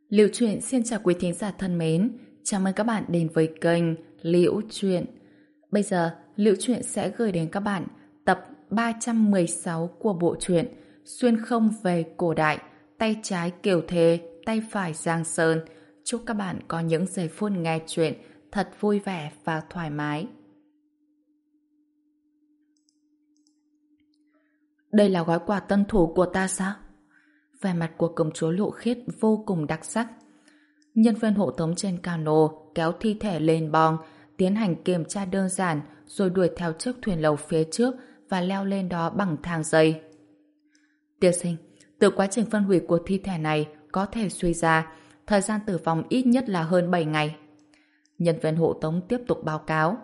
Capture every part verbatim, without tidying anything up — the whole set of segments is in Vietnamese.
Liễu Chuyện xin chào quý thính giả thân mến, chào mừng các bạn đến với kênh Liễu Chuyện. Bây giờ, Liễu Chuyện sẽ gửi đến các bạn tập ba trăm mười sáu của bộ truyện Xuyên không về cổ đại, tay trái Kiều Thề, tay phải Giang Sơn. Chúc các bạn có những giây phút nghe chuyện thật vui vẻ và thoải mái. Đây là gói quà tân thủ của ta sao? Vẻ mặt của công chúa Lộ Khiết vô cùng đặc sắc. Nhân viên hộ tống trên cano kéo thi thể lên bong, tiến hành kiểm tra đơn giản rồi đuổi theo chiếc thuyền lầu phía trước và leo lên đó bằng thang dây. Tiên sinh, từ quá trình phân hủy của thi thể này có thể suy ra thời gian tử vong ít nhất là hơn bảy ngày. Nhân viên hộ tống tiếp tục báo cáo.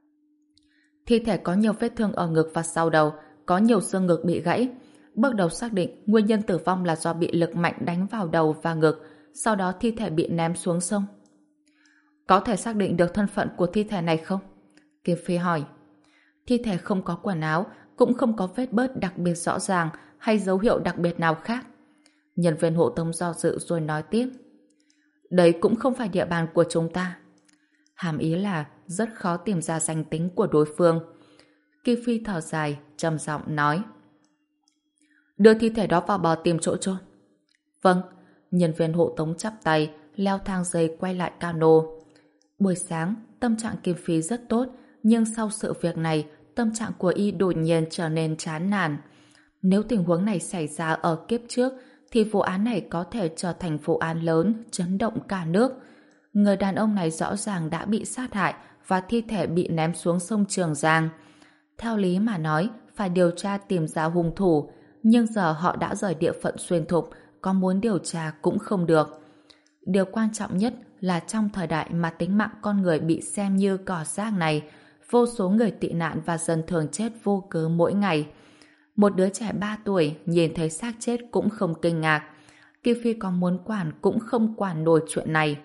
Thi thể có nhiều vết thương ở ngực và sau đầu, có nhiều xương ngực bị gãy. Bước đầu xác định nguyên nhân tử vong là do bị lực mạnh đánh vào đầu và ngực, sau đó thi thể bị ném xuống sông. Có thể xác định được thân phận của thi thể này không? Kim Phi hỏi. Thi thể không có quần áo, cũng không có vết bớt đặc biệt rõ ràng hay dấu hiệu đặc biệt nào khác. Nhân viên hộ tống do dự rồi nói tiếp. Đấy cũng không phải địa bàn của chúng ta. Hàm ý là rất khó tìm ra danh tính của đối phương. Kim Phi thở dài, trầm giọng nói. Đưa thi thể đó vào bờ tìm chỗ chôn. Vâng. Nhân viên hộ tống chắp tay, leo thang dây quay lại cano. Buổi sáng, tâm trạng Kim Phi rất tốt, nhưng sau sự việc này, tâm trạng của y đột nhiên trở nên chán nản. Nếu tình huống này xảy ra ở kiếp trước, thì vụ án này có thể trở thành vụ án lớn, chấn động cả nước. Người đàn ông này rõ ràng đã bị sát hại và thi thể bị ném xuống sông Trường Giang. Theo lý mà nói, phải điều tra tìm ra hung thủ, nhưng giờ họ đã rời địa phận Xuyên Thục, có muốn điều tra cũng không được. Điều quan trọng nhất là trong thời đại mà tính mạng con người bị xem như cỏ rác này, vô số người tị nạn và dân thường chết vô cớ mỗi ngày. Một đứa trẻ ba tuổi nhìn thấy xác chết cũng không kinh ngạc. Kim Phi có muốn quản cũng không quản nổi chuyện này.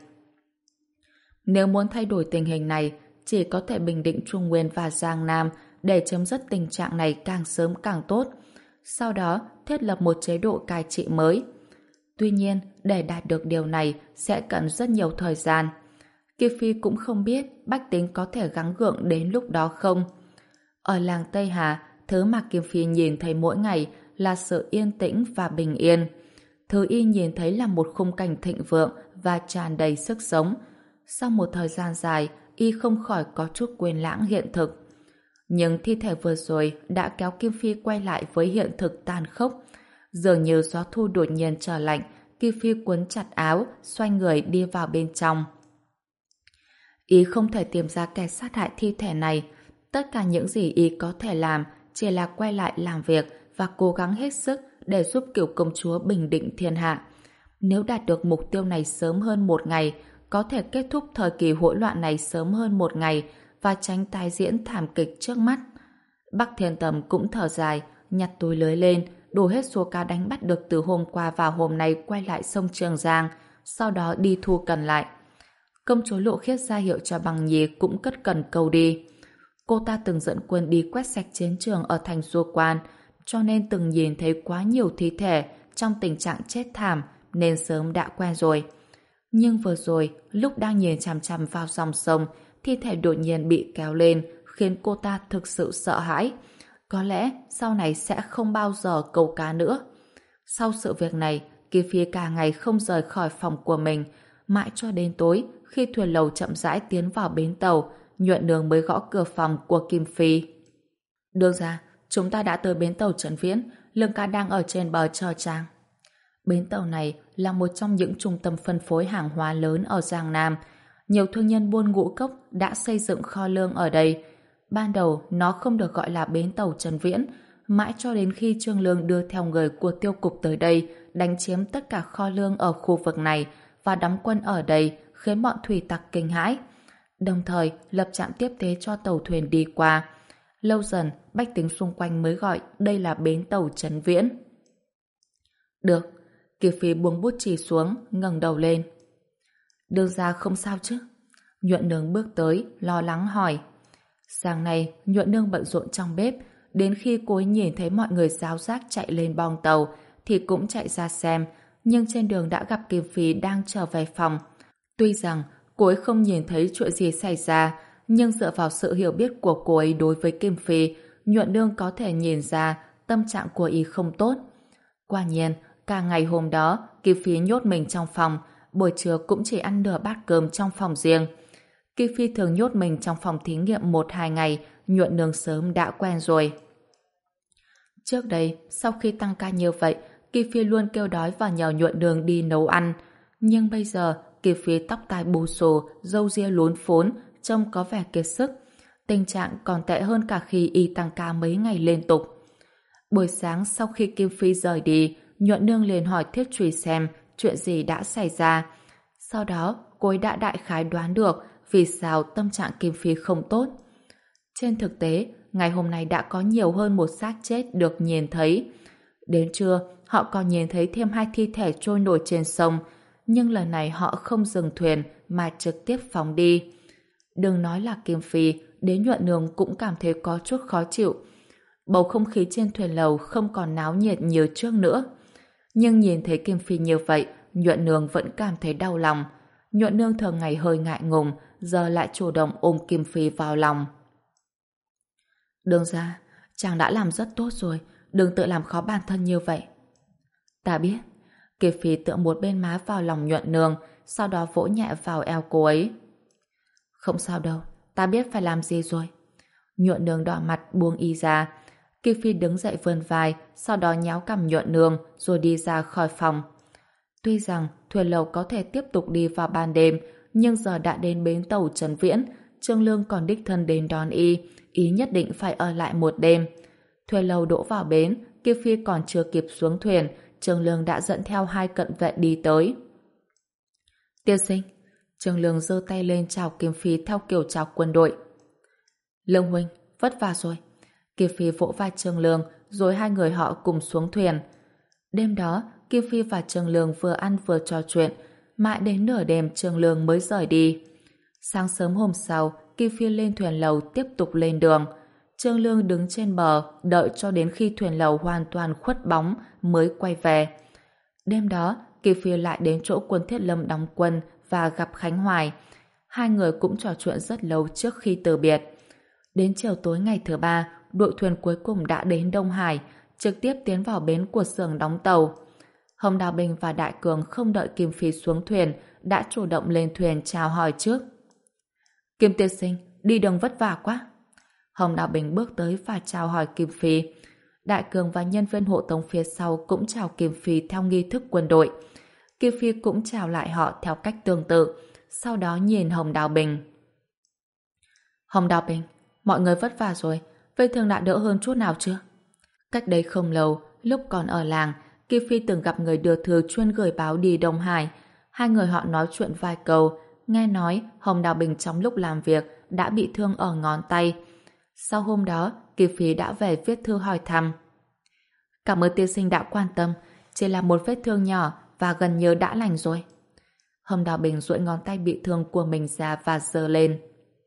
Nếu muốn thay đổi tình hình này, chỉ có thể bình định Trung Nguyên và Giang Nam để chấm dứt tình trạng này càng sớm càng tốt. Sau đó, thiết lập một chế độ cai trị mới. Tuy nhiên, để đạt được điều này sẽ cần rất nhiều thời gian. Kim Phi cũng không biết bách tính có thể gắng gượng đến lúc đó không. Ở làng Tây Hà, thứ mà Kim Phi nhìn thấy mỗi ngày là sự yên tĩnh và bình yên. Thứ y nhìn thấy là một khung cảnh thịnh vượng và tràn đầy sức sống. Sau một thời gian dài, y không khỏi có chút quên lãng hiện thực. Nhưng thi thể vừa rồi đã kéo Kim Phi quay lại với hiện thực tàn khốc. Dường như gió thu đột nhiên trở lạnh, Kim Phi cuốn chặt áo, xoay người đi vào bên trong. Ý không thể tìm ra kẻ sát hại thi thể này. Tất cả những gì ý có thể làm chỉ là quay lại làm việc và cố gắng hết sức để giúp Cửu công chúa bình định thiên hạ. Nếu đạt được mục tiêu này sớm hơn một ngày, có thể kết thúc thời kỳ hỗn loạn này sớm hơn một ngày và tránh tái diễn thảm kịch trước mắt. Bắc Thiên Tầm cũng thở dài, nhặt túi lưới lên, đổ hết số cá đánh bắt được từ hôm qua vào hôm nay quay lại sông Trường Giang, sau đó đi thu cần lại. Công chúa Lộ Khiết ra hiệu cho Bằng Nhi cũng cất cần câu đi. Cô ta từng dẫn quân đi quét sạch chiến trường ở thành Du Quan, cho nên từng nhìn thấy quá nhiều thi thể trong tình trạng chết thảm nên sớm đã quen rồi. Nhưng vừa rồi, lúc đang nhìn chằm chằm vào dòng sông, thi thể đột nhiên bị kéo lên khiến cô ta thực sự sợ hãi. Có lẽ sau này sẽ không bao giờ câu cá nữa. Sau sự việc này, Kim Phi cả ngày không rời khỏi phòng của mình. Mãi cho đến tối, khi thuyền lầu chậm rãi tiến vào bến tàu, Nhuận Nương mới gõ cửa phòng của Kim Phi. Đương ra, chúng ta đã tới bến tàu Trấn Viễn, Lương ca đang ở trên bờ chờ chàng. Bến tàu này là một trong những trung tâm phân phối hàng hóa lớn ở Giang Nam. Nhiều thương nhân buôn ngũ cốc đã xây dựng kho lương ở đây. Ban đầu nó không được gọi là bến tàu Trấn Viễn, mãi cho đến khi Trương Lương đưa theo người của tiêu cục tới đây, đánh chiếm tất cả kho lương ở khu vực này và đóng quân ở đây, khiến bọn thủy tặc kinh hãi. Đồng thời lập trạm tiếp tế cho tàu thuyền đi qua. Lâu dần, bách tính xung quanh mới gọi đây là bến tàu Trấn Viễn. Được. Kiều Phi buông bút chì xuống, ngẩng đầu lên. Đương ra không sao chứ? Nhuận Nương bước tới, lo lắng hỏi. Sáng nay, Nhuận Nương bận rộn trong bếp, đến khi cô ấy nhìn thấy mọi người ráo rác chạy lên bong tàu, thì cũng chạy ra xem, nhưng trên đường đã gặp Kim Phi đang trở về phòng. Tuy rằng cô ấy không nhìn thấy chuyện gì xảy ra, nhưng dựa vào sự hiểu biết của cô ấy đối với Kim Phi, Nhuận Nương có thể nhìn ra tâm trạng của y không tốt. Quả nhiên, cả ngày hôm đó, Kim Phi nhốt mình trong phòng, buổi trưa cũng chỉ ăn nửa bát cơm trong phòng riêng. Kim Phi thường nhốt mình trong phòng thí nghiệm một hai ngày, Nhuận Nương sớm đã quen rồi. Trước đây, sau khi tăng ca như vậy, Kim Phi luôn kêu đói và nhờ Nhuận Nương đi nấu ăn. Nhưng bây giờ, Kim Phi tóc tai bù xù, râu ria lốn phốn, trông có vẻ kiệt sức. Tình trạng còn tệ hơn cả khi y tăng ca mấy ngày liên tục. Buổi sáng sau khi Kim Phi rời đi, Nhuận Nương liền hỏi Thiết Trùy xem chuyện gì đã xảy ra. Sau đó, cô ấy đã đại khái đoán được vì sao tâm trạng Kim Phi không tốt. Trên thực tế, ngày hôm nay đã có nhiều hơn một xác chết được nhìn thấy. Đến trưa, họ còn nhìn thấy thêm hai thi thể trôi nổi trên sông, nhưng lần này họ không dừng thuyền mà trực tiếp phóng đi. Đừng nói là Kim Phi, đến Nhuận Nương cũng cảm thấy có chút khó chịu. Bầu không khí trên thuyền lầu không còn náo nhiệt như trước nữa. Nhưng nhìn thấy Kim Phi như vậy, Nhuận Nương vẫn cảm thấy đau lòng. Nhuận Nương thường ngày hơi ngại ngùng, giờ lại chủ động ôm Kim Phi vào lòng. Đương ra, chàng đã làm rất tốt rồi, đừng tự làm khó bản thân như vậy. Ta biết. Kim Phi tựa một bên má vào lòng Nhuận Nương, sau đó vỗ nhẹ vào eo cô ấy. Không sao đâu, ta biết phải làm gì rồi. Nhuận Nương đỏ mặt buông y ra. Kim Phi đứng dậy vươn vai, sau đó nhéo cằm Nhuận Nương rồi đi ra khỏi phòng. Tuy rằng thuyền lầu có thể tiếp tục đi vào ban đêm, nhưng giờ đã đến bến tàu Trấn Viễn, Trương Lương còn đích thân đến đón y, ý nhất định phải ở lại một đêm. Thuyền lầu đỗ vào bến, Kim Phi còn chưa kịp xuống thuyền, Trương Lương đã dẫn theo hai cận vệ đi tới. Tiên sinh, Trương Lương giơ tay lên chào Kim Phi theo kiểu chào quân đội. Lương huynh, vất vả rồi. Kim Phi vỗ vai Trương Lương, rồi hai người họ cùng xuống thuyền. Đêm đó, Kim Phi và Trương Lương vừa ăn vừa trò chuyện, mãi đến nửa đêm Trương Lương mới rời đi. Sáng sớm hôm sau, Kim Phi lên thuyền lầu tiếp tục lên đường. Trương Lương đứng trên bờ, đợi cho đến khi thuyền lầu hoàn toàn khuất bóng mới quay về. Đêm đó, Kim Phi lại đến chỗ quân Thiết Lâm đóng quân và gặp Khánh Hoài. Hai người cũng trò chuyện rất lâu trước khi từ biệt. Đến chiều tối ngày thứ ba, đội thuyền cuối cùng đã đến Đông Hải, trực tiếp tiến vào bến của xưởng đóng tàu. Hồng Đào Bình và Đại Cường không đợi Kim Phi xuống thuyền, đã chủ động lên thuyền chào hỏi trước. Kim tiên sinh, đi đường vất vả quá. Hồng Đào Bình bước tới và chào hỏi Kim Phi. Đại Cường và nhân viên hộ tống phía sau cũng chào Kim Phi theo nghi thức quân đội. Kim Phi cũng chào lại họ theo cách tương tự, sau đó nhìn Hồng Đào Bình. Hồng Đào Bình, mọi người vất vả rồi, vết thương đã đỡ hơn chút nào chưa? Cách đây không lâu, lúc còn ở làng, Kim Phi từng gặp người đưa thư chuyên gửi báo đi Đông Hải. Hai người họ nói chuyện vài câu, nghe nói Hồng Đào Bình trong lúc làm việc đã bị thương ở ngón tay. Sau hôm đó, Kim Phi đã về viết thư hỏi thăm. Cảm ơn tiên sinh đã quan tâm, chỉ là một vết thương nhỏ và gần như đã lành rồi. Hồng Đào Bình duỗi ngón tay bị thương của mình ra và giơ lên.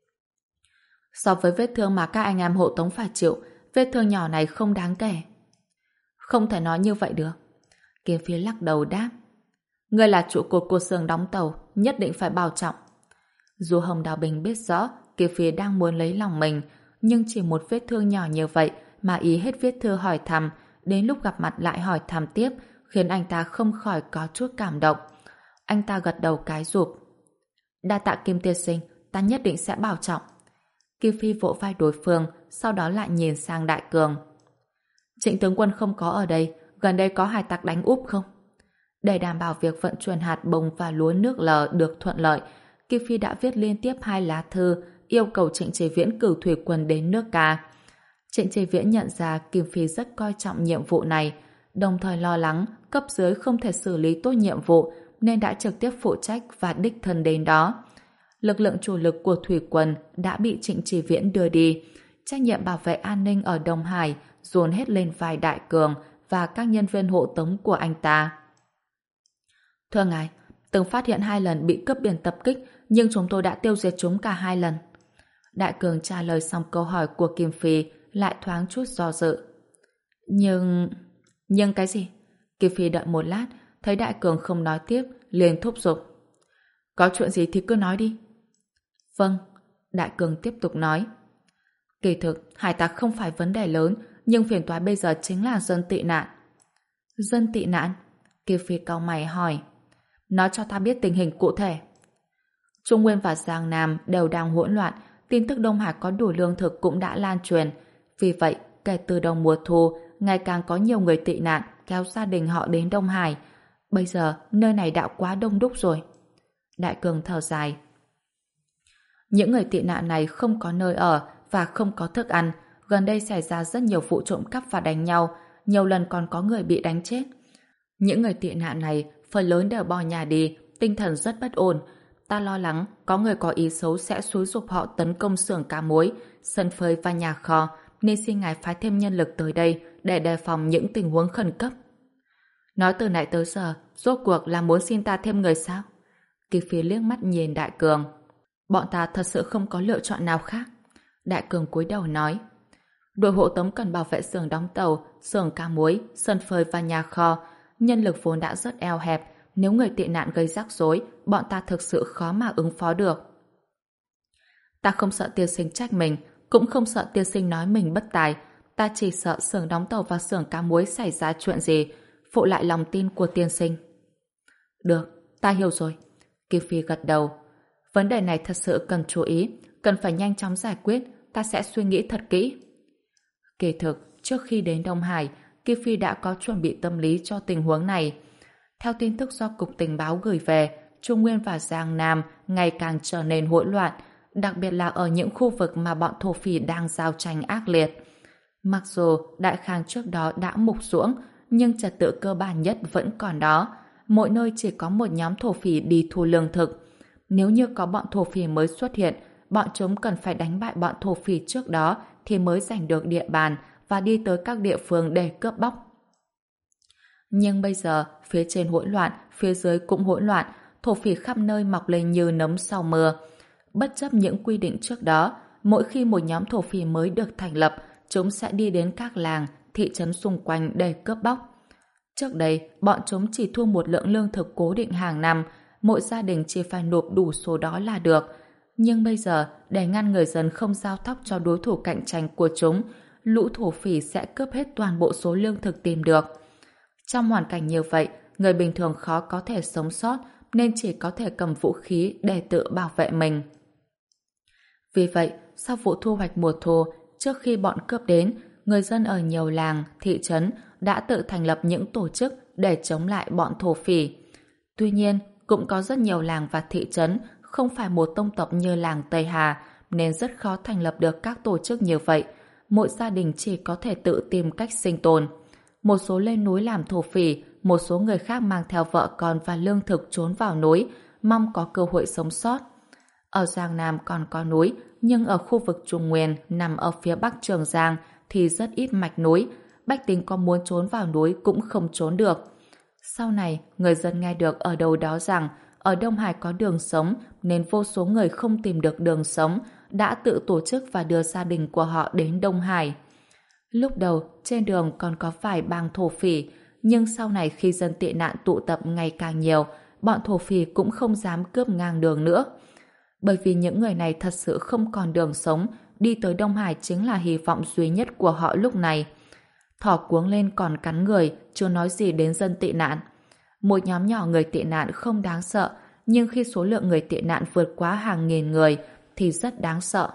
So với vết thương mà các anh em hộ tống phải chịu, vết thương nhỏ này không đáng kể. Không thể nói như vậy được. Kim Phi lắc đầu đáp. Ngươi là trụ cột của xưởng đóng tàu, nhất định phải bảo trọng. Dù Hồng Đào Bình biết rõ Kim Phi đang muốn lấy lòng mình, nhưng chỉ một vết thương nhỏ như vậy mà ý hết viết thư hỏi thăm, đến lúc gặp mặt lại hỏi thăm tiếp, khiến anh ta không khỏi có chút cảm động. Anh ta gật đầu cái rụp. Đa tạ Kim tiên sinh, ta nhất định sẽ bảo trọng. Kim Phi vỗ vai đối phương, sau đó lại nhìn sang Đại Cường. Trịnh tướng quân không có ở đây, gần đây có hải tặc đánh úp không? Để đảm bảo việc vận chuyển hạt bông và lúa nước lờ được thuận lợi, Kim Phi đã viết liên tiếp hai lá thư yêu cầu Trịnh Chế Viễn cử thủy quân đến nước Ca. Trịnh Chế Viễn nhận ra Kim Phi rất coi trọng nhiệm vụ này, đồng thời lo lắng cấp dưới không thể xử lý tốt nhiệm vụ nên đã trực tiếp phụ trách và đích thân đến đó. Lực lượng chủ lực của thủy quân đã bị Trịnh Chế Viễn đưa đi. Trách nhiệm bảo vệ an ninh ở Đông Hải dồn hết lên vai Đại Cường và các nhân viên hộ tống của anh ta. Thưa ngài, từng phát hiện hai lần bị cướp biển tập kích, nhưng chúng tôi đã tiêu diệt chúng cả hai lần. Đại Cường trả lời xong câu hỏi của Kim Phi, lại thoáng chút do dự. Nhưng... Nhưng cái gì? Kim Phi đợi một lát, thấy Đại Cường không nói tiếp, liền thúc giục. Có chuyện gì thì cứ nói đi. Vâng, Đại Cường tiếp tục nói. Kỳ thực, hải tặc không phải vấn đề lớn, nhưng phiền toái bây giờ chính là dân tị nạn. Dân tị nạn? Kiều Phi cau mày hỏi. Nói cho ta biết tình hình cụ thể. Trung Nguyên và Giang Nam đều đang hỗn loạn, tin tức Đông Hải có đủ lương thực cũng đã lan truyền. Vì vậy, kể từ đầu mùa thu, ngày càng có nhiều người tị nạn kéo gia đình họ đến Đông Hải. Bây giờ, nơi này đã quá đông đúc rồi. Đại Cường thở dài. Những người tị nạn này không có nơi ở và không có thức ăn. Gần đây xảy ra rất nhiều vụ trộm cắp và đánh nhau, nhiều lần còn có người bị đánh chết. Những người tị nạn này phần lớn đều bỏ nhà đi, tinh thần rất bất ổn. Ta lo lắng có người có ý xấu sẽ xúi giục họ tấn công xưởng cá muối, sân phơi và nhà kho, nên xin ngài phái thêm nhân lực tới đây để đề phòng những tình huống khẩn cấp. Nói từ nãy tới giờ, rốt cuộc là muốn xin ta thêm người sao? Kỳ Phi liếc mắt nhìn Đại Cường. Bọn ta thật sự không có lựa chọn nào khác. Đại Cường cúi đầu nói. Đội hộ tống cần bảo vệ xưởng đóng tàu, xưởng cá muối, sân phơi và nhà kho. Nhân lực vốn đã rất eo hẹp, nếu người tị nạn gây rắc rối, bọn ta thực sự khó mà ứng phó được. Ta không sợ tiên sinh trách mình, cũng không sợ tiên sinh nói mình bất tài. Ta chỉ sợ xưởng đóng tàu và xưởng cá muối xảy ra chuyện gì, phụ lại lòng tin của tiên sinh. Được, ta hiểu rồi. Kiều Phi gật đầu. Vấn đề này thật sự cần chú ý, cần phải nhanh chóng giải quyết, ta sẽ suy nghĩ thật kỹ. Kỳ thực, trước khi đến Đông Hải, Kiều Phi đã có chuẩn bị tâm lý cho tình huống này. Theo tin tức do Cục Tình báo gửi về, Trung Nguyên và Giang Nam ngày càng trở nên hỗn loạn, đặc biệt là ở những khu vực mà bọn thổ phỉ đang giao tranh ác liệt. Mặc dù Đại Khang trước đó đã mục ruỗng, nhưng trật tự cơ bản nhất vẫn còn đó. Mỗi nơi chỉ có một nhóm thổ phỉ đi thu lương thực. Nếu như có bọn thổ phỉ mới xuất hiện, bọn chúng cần phải đánh bại bọn thổ phỉ trước đó thì mới giành được địa bàn và đi tới các địa phương để cướp bóc. Nhưng bây giờ, phía trên hỗn loạn, phía dưới cũng hỗn loạn, thổ phỉ khắp nơi mọc lên như nấm sau mưa. Bất chấp những quy định trước đó, mỗi khi một nhóm thổ phỉ mới được thành lập, chúng sẽ đi đến các làng, thị trấn xung quanh để cướp bóc. Trước đây, bọn chúng chỉ thu một lượng lương thực cố định hàng năm, mỗi gia đình chỉ phải nộp đủ số đó là được. Nhưng bây giờ, để ngăn người dân không giao thóc cho đối thủ cạnh tranh của chúng, lũ thổ phỉ sẽ cướp hết toàn bộ số lương thực tìm được. Trong hoàn cảnh như vậy, người bình thường khó có thể sống sót nên chỉ có thể cầm vũ khí để tự bảo vệ mình. Vì vậy, sau vụ thu hoạch mùa thu, trước khi bọn cướp đến, người dân ở nhiều làng, thị trấn đã tự thành lập những tổ chức để chống lại bọn thổ phỉ. Tuy nhiên, cũng có rất nhiều làng và thị trấn không phải một tông tộc như làng Tây Hà nên rất khó thành lập được các tổ chức như vậy. Mỗi gia đình chỉ có thể tự tìm cách sinh tồn. Một số lên núi làm thổ phỉ, một số người khác mang theo vợ con và lương thực trốn vào núi, mong có cơ hội sống sót. Ở Giang Nam còn có núi, nhưng ở khu vực Trung Nguyên nằm ở phía bắc Trường Giang thì rất ít mạch núi, bách tính có muốn trốn vào núi cũng không trốn được. Sau này, người dân nghe được ở đâu đó rằng ở Đông Hải có đường sống nên vô số người không tìm được đường sống đã tự tổ chức và đưa gia đình của họ đến Đông Hải. Lúc đầu, trên đường còn có vài bang thổ phỉ, nhưng sau này khi dân tị nạn tụ tập ngày càng nhiều, bọn thổ phỉ cũng không dám cướp ngang đường nữa. Bởi vì những người này thật sự không còn đường sống, đi tới Đông Hải chính là hy vọng duy nhất của họ lúc này. Thỏ cuống lên còn cắn người, chưa nói gì đến dân tị nạn. Một nhóm nhỏ người tị nạn không đáng sợ, nhưng khi số lượng người tị nạn vượt quá hàng nghìn người thì rất đáng sợ.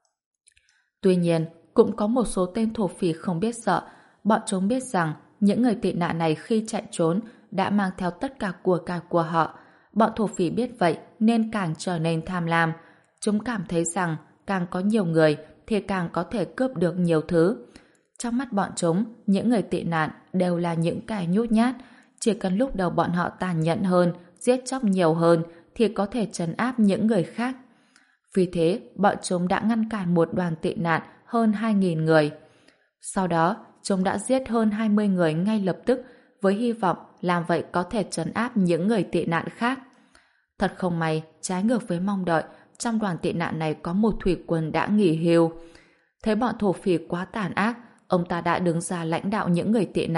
Tuy nhiên, cũng có một số tên thổ phỉ không biết sợ. Bọn chúng biết rằng những người tị nạn này khi chạy trốn đã mang theo tất cả của cải của họ. Bọn thổ phỉ biết vậy nên càng trở nên tham lam. Chúng cảm thấy rằng càng có nhiều người thì càng có thể cướp được nhiều thứ. Trong mắt bọn chúng, những người tị nạn đều là những kẻ nhút nhát. Chỉ cần lúc đầu bọn họ tàn nhẫn hơn, giết chóc nhiều hơn thì có thể trấn áp những người khác. Vì thế, bọn chúng đã ngăn cản một đoàn tị nạn hơn hai nghìn người. Sau đó, chúng đã giết hơn hai mươi người ngay lập tức với hy vọng làm vậy có thể trấn áp những người tị nạn khác. Thật không may, trái ngược với mong đợi, trong đoàn tị nạn này có một thủy quân đã nghỉ hưu. Thấy bọn thổ phỉ quá tàn ác, ông ta đã đứng ra lãnh đạo những người tị nạn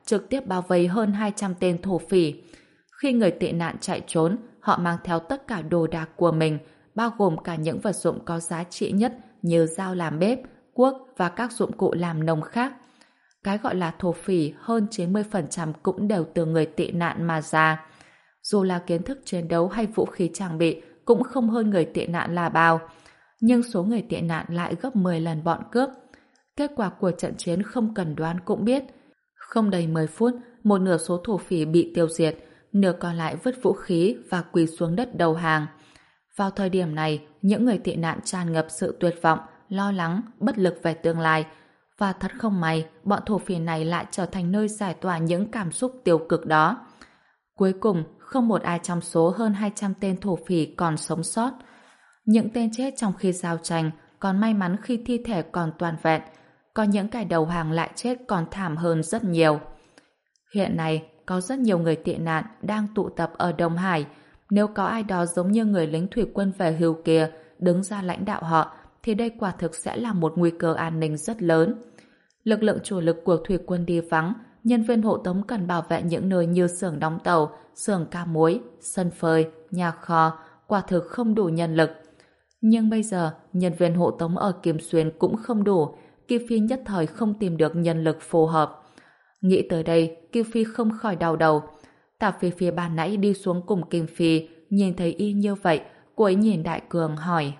trực tiếp bao vây hơn hai trăm tên thổ phỉ. Khi người tị nạn chạy trốn, họ mang theo tất cả đồ đạc của mình, bao gồm cả những vật dụng có giá trị nhất như dao làm bếp, cuốc và các dụng cụ làm nông khác. Cái gọi là thổ phỉ hơn chín mươi phần trăm cũng đều từ người tị nạn mà ra. Dù là kiến thức chiến đấu hay vũ khí trang bị cũng không hơn người tị nạn là bao. Nhưng số người tị nạn lại gấp mười lần bọn cướp. Kết quả của trận chiến không cần đoán cũng biết. Không đầy mười phút, một nửa số thổ phỉ bị tiêu diệt, nửa còn lại vứt vũ khí và quỳ xuống đất đầu hàng. Vào thời điểm này, những người tị nạn tràn ngập sự tuyệt vọng, lo lắng, bất lực về tương lai. Và thật không may, bọn thổ phỉ này lại trở thành nơi giải tỏa những cảm xúc tiêu cực đó. Cuối cùng, không một ai trong số hơn hai trăm tên thổ phỉ còn sống sót. Những tên chết trong khi giao tranh còn may mắn khi thi thể còn toàn vẹn, còn những kẻ đầu hàng lại chết còn thảm hơn rất nhiều. Hiện nay, có rất nhiều người tị nạn đang tụ tập ở Đông Hải. Nếu có ai đó giống như người lính thủy quân về hưu kia đứng ra lãnh đạo họ, thì đây quả thực sẽ là một nguy cơ an ninh rất lớn. Lực lượng chủ lực của thủy quân đi vắng, nhân viên hộ tống cần bảo vệ những nơi như xưởng đóng tàu, xưởng ca muối, sân phơi, nhà kho, quả thực không đủ nhân lực. Nhưng bây giờ, nhân viên hộ tống ở Kim Xuyên cũng không đủ, Kim Phi nhất thời không tìm được nhân lực phù hợp. Nghĩ tới đây, Kim Phi không khỏi đau đầu. Tạ Phi Phi ban nãy đi xuống cùng Kim Phi, nhìn thấy y như vậy, cô ấy nhìn Đại Cường hỏi.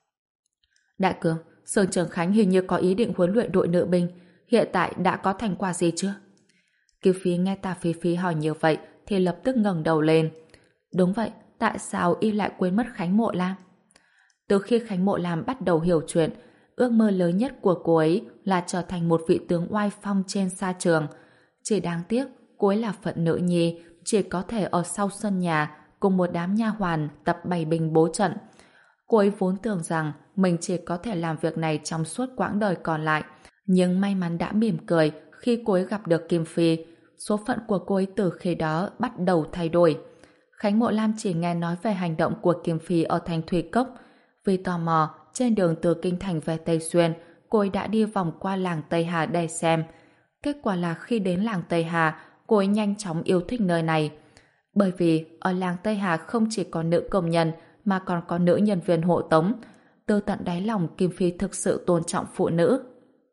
Đại Cường, Sưởng Trường Khánh hình như có ý định huấn luyện đội nữ binh, hiện tại đã có thành quả gì chưa? Kim Phi nghe Tạ Phi Phi hỏi như vậy thì lập tức ngẩng đầu lên. Đúng vậy, tại sao y lại quên mất Khánh Mộ Lam? Từ khi Khánh Mộ Lam bắt đầu hiểu chuyện, ước mơ lớn nhất của cô ấy là trở thành một vị tướng oai phong trên sa trường. Chỉ đáng tiếc, cô ấy là phận nữ nhi, chỉ có thể ở sau sân nhà cùng một đám nha hoàn tập bày binh bố trận. Cô ấy vốn tưởng rằng mình chỉ có thể làm việc này trong suốt quãng đời còn lại, nhưng may mắn đã mỉm cười khi cô ấy gặp được Kim Phi. Số phận của cô ấy từ khi đó bắt đầu thay đổi. Khánh Mộ Lam chỉ nghe nói về hành động của Kim Phi ở thành Thủy Cốc. Vì tò mò, trên đường từ Kinh Thành về Tây Xuyên, cô ấy đã đi vòng qua làng Tây Hà để xem. Kết quả là khi đến làng Tây Hà, cô ấy nhanh chóng yêu thích nơi này. Bởi vì ở làng Tây Hà không chỉ có nữ công nhân mà còn có nữ nhân viên hộ tống. Từ tận đáy lòng Kim Phi thực sự tôn trọng phụ nữ.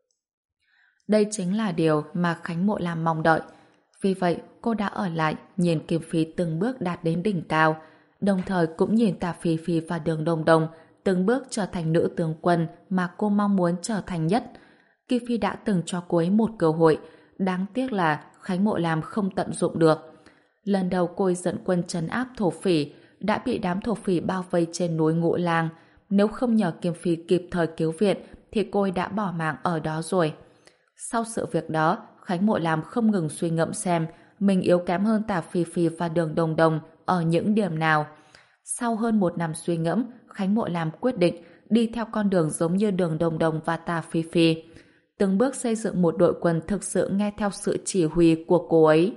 Đây chính là điều mà Khánh Mộ Lam mong đợi. Vì vậy, cô đã ở lại nhìn Kim Phi từng bước đạt đến đỉnh cao, đồng thời cũng nhìn Tạ Phi Phi và Đường Đông Đông từng bước trở thành nữ tướng quân mà cô mong muốn trở thành nhất. Kim Phi đã từng cho cô ấy một cơ hội, đáng tiếc là Khánh Mộ Lam không tận dụng được. Lần đầu cô ấy dẫn quân trấn áp thổ phỉ, đã bị đám thổ phỉ bao vây trên núi Ngũ Lang. Nếu không nhờ Kim Phi kịp thời cứu viện, thì cô ấy đã bỏ mạng ở đó rồi. Sau sự việc đó, Khánh Mộ Lam không ngừng suy ngẫm xem mình yếu kém hơn Tạ Phi Phi và Đường Đông Đông ở những điểm nào. Sau hơn một năm suy ngẫm, Khánh Mộ Lam quyết định đi theo con đường giống như Đường Đông Đông và Tạ Phi Phi, từng bước xây dựng một đội quân thực sự nghe theo sự chỉ huy của cô ấy.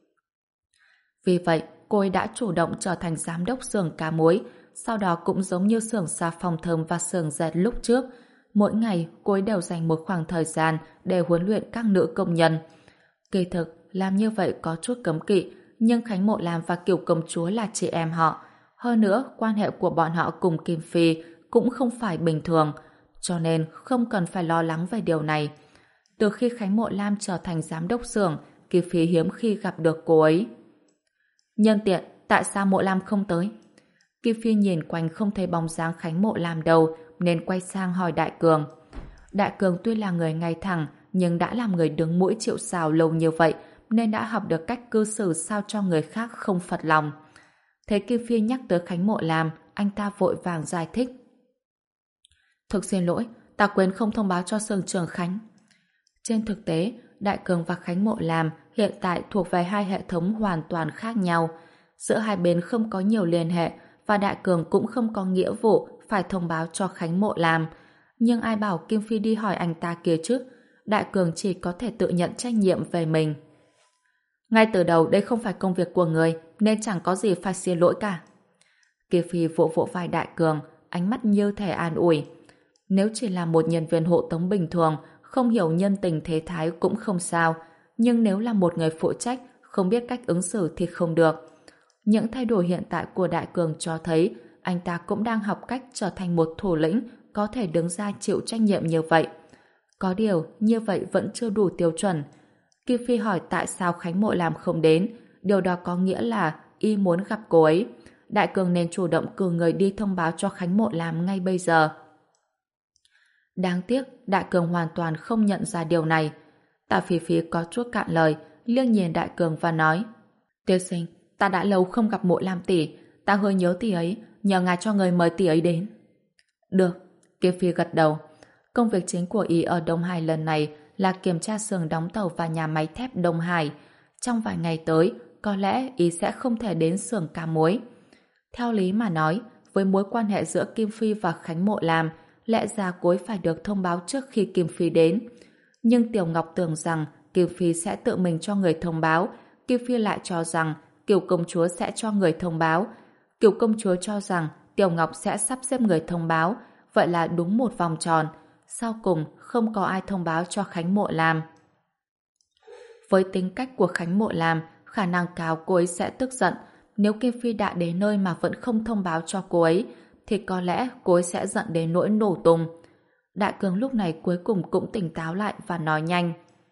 Vì vậy, cô ấy đã chủ động trở thành giám đốc xưởng cá muối, sau đó cũng giống như xưởng xà phòng thơm và xưởng dệt lúc trước. Mỗi ngày, cô ấy đều dành một khoảng thời gian để huấn luyện các nữ công nhân. Kỳ thực, làm như vậy có chút cấm kỵ, nhưng Khánh Mộ Lam và Kiều Công Chúa là chị em họ. Hơn nữa, quan hệ của bọn họ cùng Kim Phi cũng không phải bình thường, cho nên không cần phải lo lắng về điều này. Từ khi Khánh Mộ Lam trở thành giám đốc xưởng, Kim Phi hiếm khi gặp được cô ấy. Nhân tiện, tại sao Mộ Lam không tới? Kim Phi nhìn quanh không thấy bóng dáng Khánh Mộ Lam đâu, nên quay sang hỏi Đại Cường. Đại Cường tuy là người ngay thẳng, nhưng đã làm người đứng mũi chịu sào lâu như vậy, nên đã học được cách cư xử sao cho người khác không phật lòng. Thấy Kim Phi nhắc tới Khánh Mộ Lam, anh ta vội vàng giải thích. Thực xin lỗi, ta quên không thông báo cho xưởng trưởng Khánh. Trên thực tế, Đại Cường và Khánh Mộ Lam hiện tại thuộc về hai hệ thống hoàn toàn khác nhau. Giữa hai bên không có nhiều liên hệ, và Đại Cường cũng không có nghĩa vụ phải thông báo cho Khánh Mộ Lam. Nhưng ai bảo Kim Phi đi hỏi anh ta kia chứ? Đại Cường chỉ có thể tự nhận trách nhiệm về mình. Ngay từ đầu đây không phải công việc của người, nên chẳng có gì phải xin lỗi cả. Kim Phi vỗ vỗ vai Đại Cường, ánh mắt như thể an ủi. Nếu chỉ là một nhân viên hộ tống bình thường, không hiểu nhân tình thế thái cũng không sao. nhưng nếu là một người phụ trách, không biết cách ứng xử thì không được. Những thay đổi hiện tại của Đại Cường cho thấy anh ta cũng đang học cách trở thành một thủ lĩnh có thể đứng ra chịu trách nhiệm như vậy. Có điều, như vậy vẫn chưa đủ tiêu chuẩn. Kim Phi hỏi tại sao Khánh Mộ Lam không đến, điều đó có nghĩa là y muốn gặp cô ấy. Đại Cường nên chủ động cử người đi thông báo cho Khánh Mộ Lam ngay bây giờ. Đáng tiếc, Đại Cường hoàn toàn không nhận ra điều này. Tạ Phỉ Phỉ có chút cạn lời, liếc nhìn Đại Cường và nói: Tiên sinh, ta đã lâu không gặp Mộ Lam tỷ, ta hơi nhớ tỷ ấy, nhờ ngài cho người mời tỷ ấy đến. Được, Kim Phi gật đầu. Công việc chính của y ở Đông Hải lần này là kiểm tra xưởng đóng tàu và nhà máy thép Đông Hải. Trong vài ngày tới, có lẽ y sẽ không thể đến xưởng cá muối. Theo lý mà nói, với mối quan hệ giữa Kim Phi và Khánh Mộ Lam, lẽ ra cô ấy phải được thông báo trước khi Kim Phi đến. Nhưng Tiểu Ngọc tưởng rằng Kim Phi sẽ tự mình cho người thông báo, Kim Phi lại cho rằng Kiều công chúa sẽ cho người thông báo. Kiều công chúa cho rằng Tiểu Ngọc sẽ sắp xếp người thông báo, vậy là đúng một vòng tròn. Sau cùng, không có ai thông báo cho Khánh Mộ Lam. Với tính cách của Khánh Mộ Lam, khả năng cao cô ấy sẽ tức giận. Nếu Kim Phi đã đến nơi mà vẫn không thông báo cho cô ấy, thì có lẽ cô ấy sẽ giận đến nỗi nổ tung. Đại Cường lúc này cuối cùng cũng tỉnh táo lại và nói nhanh: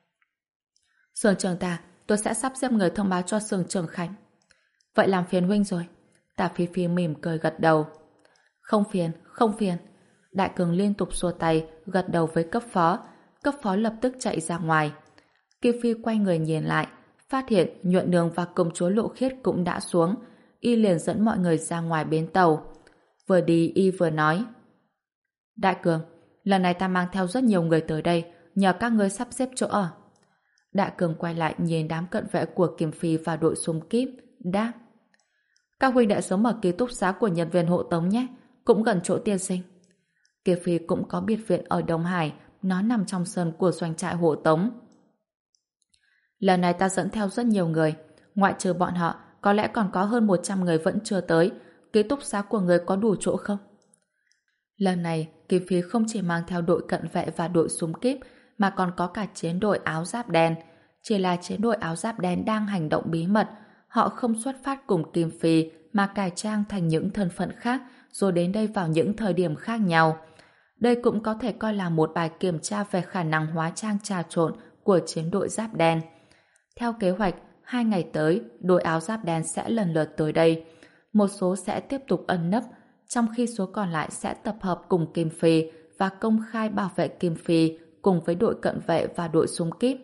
Sưởng trưởng ta, tôi sẽ sắp xếp người thông báo cho sưởng trưởng Khánh. Vậy làm phiền huynh rồi. Tạ Phi Phi mỉm cười gật đầu. Không phiền, không phiền. Đại Cường liên tục xua tay, gật đầu với cấp phó. Cấp phó lập tức chạy ra ngoài. Kim Phi quay người nhìn lại, phát hiện Nhuận Nương và công chúa Lộ Khiết cũng đã xuống. Y liền dẫn mọi người ra ngoài bến tàu. Vừa đi y vừa nói: Đại Cường, lần này ta mang theo rất nhiều người tới đây, nhờ các ngươi sắp xếp chỗ ở. Đại Cường quay lại nhìn đám cận vệ của Kim Phi và đội xung kíp, đáp: Các huynh đệ sống ở ký túc xá của nhân viên hộ tống nhé, cũng gần chỗ tiên sinh. Kim Phi cũng có biệt viện ở Đông Hải, nó nằm trong sân của doanh trại hộ tống. Lần này ta dẫn theo rất nhiều người, ngoại trừ bọn họ, có lẽ còn có hơn một trăm người vẫn chưa tới. Ký túc xá của người có đủ chỗ không? Lần này, Kim Phi không chỉ mang theo đội cận vệ và đội súng kíp, mà còn có cả chiến đội áo giáp đen. Chỉ là chiến đội áo giáp đen đang hành động bí mật. Họ không xuất phát cùng Kim Phi, mà cải trang thành những thân phận khác, rồi đến đây vào những thời điểm khác nhau. Đây cũng có thể coi là một bài kiểm tra về khả năng hóa trang trà trộn của chiến đội giáp đen. Theo kế hoạch, hai ngày tới, đội áo giáp đen sẽ lần lượt tới đây. Một số sẽ tiếp tục ẩn nấp, trong khi số còn lại sẽ tập hợp cùng Kim Phi và công khai bảo vệ Kim Phi cùng với đội cận vệ và đội súng kíp.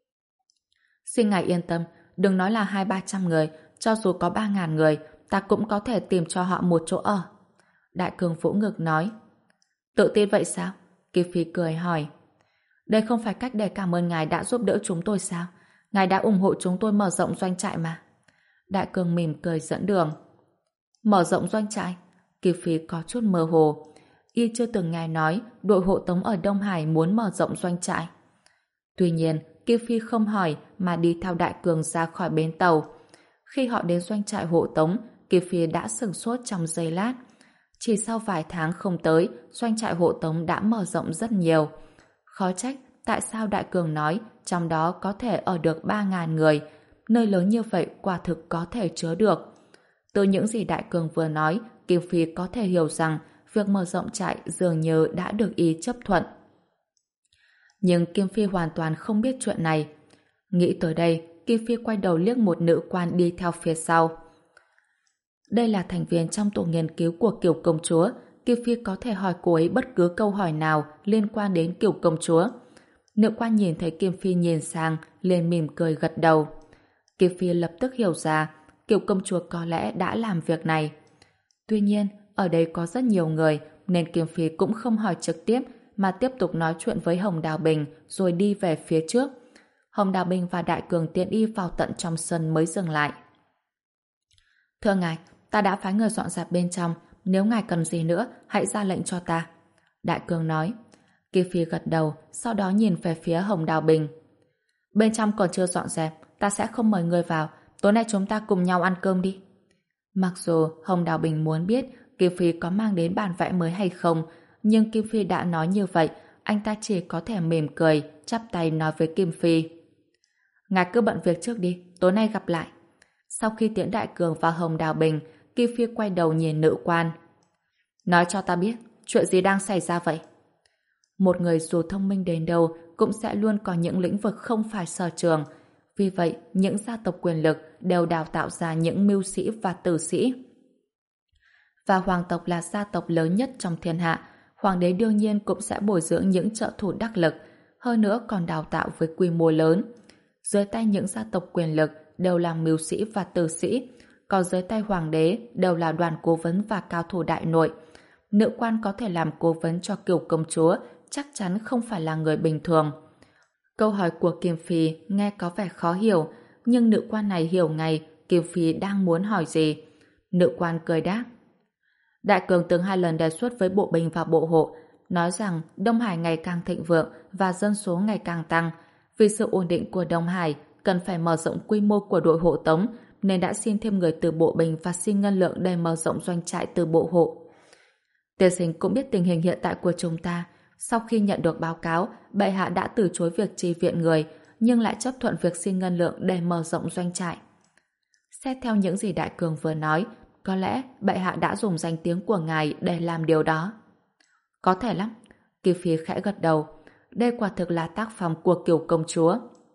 Xin ngài yên tâm, đừng nói là hai ba trăm người, cho dù có ba ngàn người, ta cũng có thể tìm cho họ một chỗ ở. Đại Cường vỗ ngực nói. Tự tin vậy sao? Kim Phi cười hỏi. Đây không phải cách để cảm ơn ngài đã giúp đỡ chúng tôi sao? Ngài đã ủng hộ chúng tôi mở rộng doanh trại mà. Đại Cường mỉm cười dẫn đường. Mở rộng doanh trại? Kim Phi có chút mơ hồ. Y chưa từng nghe nói đội hộ tống ở Đông Hải muốn mở rộng doanh trại. Tuy nhiên, Kim Phi không hỏi mà đi theo Đại Cường ra khỏi bến tàu. Khi họ đến doanh trại hộ tống, Kim Phi đã sửng sốt trong giây lát. Chỉ sau vài tháng không tới, doanh trại hộ tống đã mở rộng rất nhiều. Khó trách tại sao Đại Cường nói trong đó có thể ở được ba ngàn người. Nơi lớn như vậy quả thực có thể chứa được. Từ những gì Đại Cường vừa nói, Kim Phi có thể hiểu rằng việc mở rộng trại dường như đã được y chấp thuận. Nhưng Kim Phi hoàn toàn không biết chuyện này. Nghĩ tới đây, Kim Phi quay đầu liếc một nữ quan đi theo phía sau. Đây là thành viên trong tổ nghiên cứu của Kiều công chúa. Kim Phi có thể hỏi cô ấy bất cứ câu hỏi nào liên quan đến Kiều công chúa. Nữ quan nhìn thấy Kim Phi nhìn sang, liền mỉm cười gật đầu. Kim Phi lập tức hiểu ra Kiều công chúa có lẽ đã làm việc này. Tuy nhiên, ở đây có rất nhiều người nên Kim Phi cũng không hỏi trực tiếp mà tiếp tục nói chuyện với Hồng Đào Bình rồi đi về phía trước. Hồng Đào Bình và Đại Cường tiện y vào tận trong sân mới dừng lại. Thưa ngài, ta đã phái người dọn dẹp bên trong, nếu ngài cần gì nữa, hãy ra lệnh cho ta. Đại Cường nói. Kim Phi gật đầu, sau đó nhìn về phía Hồng Đào Bình. Bên trong còn chưa dọn dẹp, ta sẽ không mời người vào, tối nay chúng ta cùng nhau ăn cơm đi. Mặc dù Hồng Đào Bình muốn biết Kim Phi có mang đến bản vẽ mới hay không, nhưng Kim Phi đã nói như vậy, anh ta chỉ có thể mỉm cười, chắp tay nói với Kim Phi. Ngài cứ bận việc trước đi, tối nay gặp lại. Sau khi tiễn Đại Cường và Hồng Đào Bình, Kim Phi quay đầu nhìn nữ quan. Nói cho ta biết, chuyện gì đang xảy ra vậy? Một người dù thông minh đến đâu cũng sẽ luôn có những lĩnh vực không phải sở trường. Vì vậy, những gia tộc quyền lực đều đào tạo ra những mưu sĩ và tử sĩ. Và hoàng tộc là gia tộc lớn nhất trong thiên hạ. Hoàng đế đương nhiên cũng sẽ bồi dưỡng những trợ thủ đắc lực, hơn nữa còn đào tạo với quy mô lớn. Dưới tay những gia tộc quyền lực đều là mưu sĩ và tử sĩ, còn dưới tay hoàng đế đều là đoàn cố vấn và cao thủ đại nội. Nữ quan có thể làm cố vấn cho Kiều công chúa chắc chắn không phải là người bình thường. Câu hỏi của Kim Phi nghe có vẻ khó hiểu, nhưng nữ quan này hiểu ngay Kim Phi đang muốn hỏi gì. Nữ quan cười đáp. Đại Cường từng hai lần đề xuất với bộ binh và bộ hộ, nói rằng Đông Hải ngày càng thịnh vượng và dân số ngày càng tăng. Vì sự ổn định của Đông Hải, cần phải mở rộng quy mô của đội hộ tống, nên đã xin thêm người từ bộ binh và xin ngân lượng để mở rộng doanh trại từ bộ hộ. Tiên sinh cũng biết tình hình hiện tại của chúng ta. Sau khi nhận được báo cáo, bệ hạ đã từ chối việc chi viện người, nhưng lại chấp thuận việc xin ngân lượng để mở rộng doanh trại. Xét theo những gì Đại Cường vừa nói, có lẽ bệ hạ đã dùng danh tiếng của ngài để làm điều đó. Có thể lắm. Kim Phi khẽ gật đầu. Đây quả thực là tác phong của Kiều công chúa.